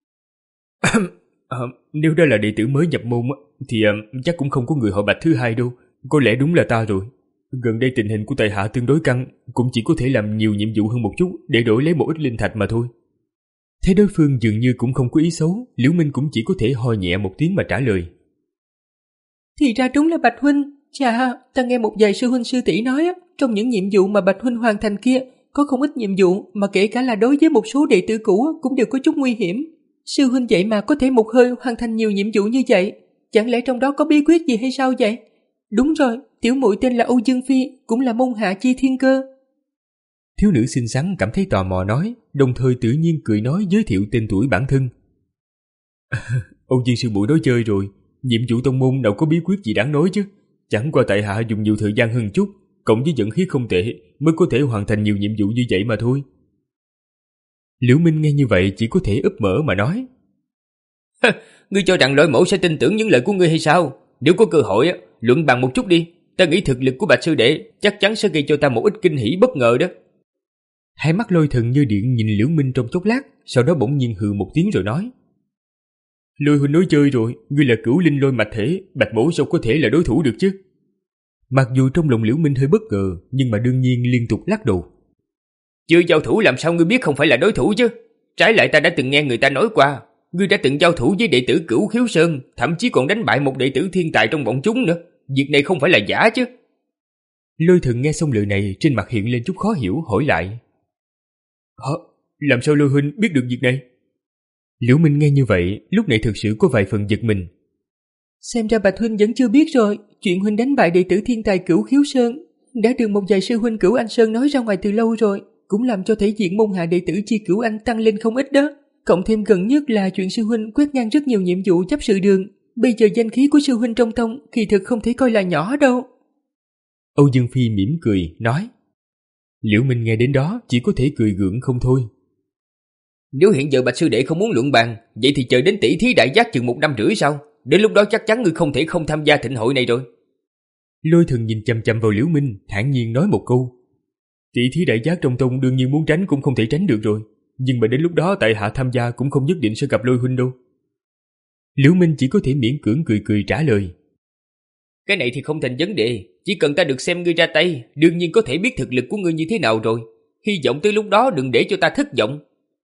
À, nếu đó là đệ tử mới nhập môn thì uh, chắc cũng không có người họ Bạch thứ hai đâu. Có lẽ đúng là ta rồi. Gần đây tình hình của tại hạ tương đối căng, cũng chỉ có thể làm nhiều nhiệm vụ hơn một chút để đổi lấy một ít linh thạch mà thôi. Thấy đối phương dường như cũng không có ý xấu, Liễu Minh cũng chỉ có thể ho nhẹ một tiếng mà trả lời. Thì ra đúng là Bạch huynh. Chà, ta nghe một vài sư huynh sư tỷ nói trong những nhiệm vụ mà Bạch huynh hoàn thành kia có không ít nhiệm vụ mà kể cả là đối với một số đệ tử cũ cũng đều có chút nguy hiểm. Sư huynh vậy mà có thể một hơi hoàn thành nhiều nhiệm vụ như vậy, chẳng lẽ trong đó có bí quyết gì hay sao vậy? Đúng rồi, tiểu muội tên là Âu Dương Phi, cũng là môn hạ chi thiên cơ. Thiếu nữ xinh xắn cảm thấy tò mò nói, đồng thời tự nhiên cười nói giới thiệu tên tuổi bản thân. Âu Dương sư muội nói chơi rồi, nhiệm vụ tông môn đâu có bí quyết gì đáng nói chứ. Chẳng qua tại hạ dùng nhiều thời gian hơn chút, cộng với vận khí không tệ mới có thể hoàn thành nhiều nhiệm vụ như vậy mà thôi. Liễu Minh nghe như vậy chỉ có thể úp mở mà nói. Ngươi cho rằng Lôi Mẫu sẽ tin tưởng những lời của ngươi hay sao? Nếu có cơ hội, luận bàn một chút đi. Ta nghĩ thực lực của Bạch sư đệ chắc chắn sẽ gây cho ta một ít kinh hỉ bất ngờ đó. Hai mắt Lôi Thần như điện nhìn Liễu Minh trong chốc lát, sau đó bỗng nhiên hừ một tiếng rồi nói. Lôi huynh nói chơi rồi, ngươi là cửu linh lôi mạch thể, Bạch Mẫu sao có thể là đối thủ được chứ? Mặc dù trong lòng Liễu Minh hơi bất ngờ, nhưng mà đương nhiên liên tục lắc đầu. Chưa giao thủ làm sao ngươi biết không phải là đối thủ chứ? Trái lại ta đã từng nghe người ta nói qua, ngươi đã từng giao thủ với đệ tử Cửu Khiếu Sơn, thậm chí còn đánh bại một đệ tử thiên tài trong bọn chúng nữa. Việc này không phải là giả chứ? Lôi Thần nghe xong lời này, trên mặt hiện lên chút khó hiểu, hỏi lại. Hả? Làm sao Lôi huynh biết được việc này? Liễu Minh nghe như vậy, lúc này thực sự có vài phần giật mình. Xem ra Bạch huynh vẫn chưa biết rồi, chuyện huynh đánh bại đệ tử thiên tài Cửu Khiếu Sơn đã được một vài sư huynh Cửu Anh Sơn nói ra ngoài từ lâu rồi, cũng làm cho thể diện môn hạ đệ tử chi Cửu Anh tăng lên không ít đó. Cộng thêm gần nhất là chuyện sư huynh quét ngang rất nhiều nhiệm vụ chấp sự đường, bây giờ danh khí của sư huynh trong tông kỳ thực không thể coi là nhỏ đâu. Âu Dương Phi mỉm cười nói. Liễu Minh nghe đến đó chỉ có thể cười gượng không thôi. Nếu hiện giờ Bạch sư đệ không muốn luận bàn, vậy thì chờ đến tỷ thí đại giác chừng một năm rưỡi sau. Đến lúc đó chắc chắn ngươi không thể không tham gia thịnh hội này rồi. Lôi Thần nhìn chằm chằm vào Liễu Minh, thản nhiên nói một câu. Tỷ thí đại giác trong tông đương nhiên muốn tránh cũng không thể tránh được rồi, nhưng mà đến lúc đó tại hạ tham gia cũng không nhất định sẽ gặp Lôi huynh đâu. Liễu Minh chỉ có thể miễn cưỡng cười cười trả lời. Cái này thì không thành vấn đề, chỉ cần ta được xem ngươi ra tay, đương nhiên có thể biết thực lực của ngươi như thế nào rồi. Hy vọng tới lúc đó đừng để cho ta thất vọng.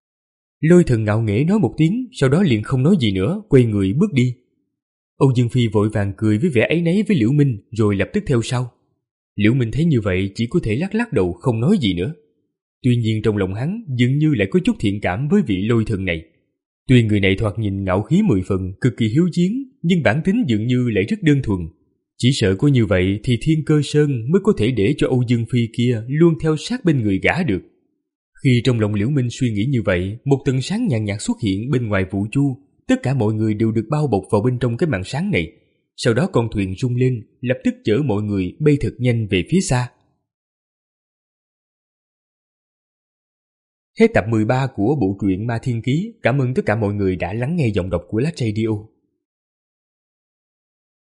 Lôi Thần ngạo nghễ nói một tiếng, sau đó liền không nói gì nữa, quay người bước đi. Âu Dương Phi vội vàng cười với vẻ áy náy với Liễu Minh, rồi lập tức theo sau. Liễu Minh thấy như vậy chỉ có thể lắc lắc đầu không nói gì nữa. Tuy nhiên trong lòng hắn dường như lại có chút thiện cảm với vị Lôi Thần này. Tuy người này thoạt nhìn ngạo khí mười phần, cực kỳ hiếu chiến, nhưng bản tính dường như lại rất đơn thuần. Chỉ sợ có như vậy thì Thiên Cơ Sơn mới có thể để cho Âu Dương Phi kia luôn theo sát bên người gã được. Khi trong lòng Liễu Minh suy nghĩ như vậy, một tầng sáng nhàn nhạt xuất hiện bên ngoài vũ chu, tất cả mọi người đều được bao bọc vào bên trong cái màn sáng này. Sau đó con thuyền rung lên, lập tức chở mọi người bay thật nhanh về phía xa. Hết tập mười ba của bộ truyện Ma Thiên Ký. Cảm ơn tất cả mọi người đã lắng nghe giọng đọc của Lát Radio.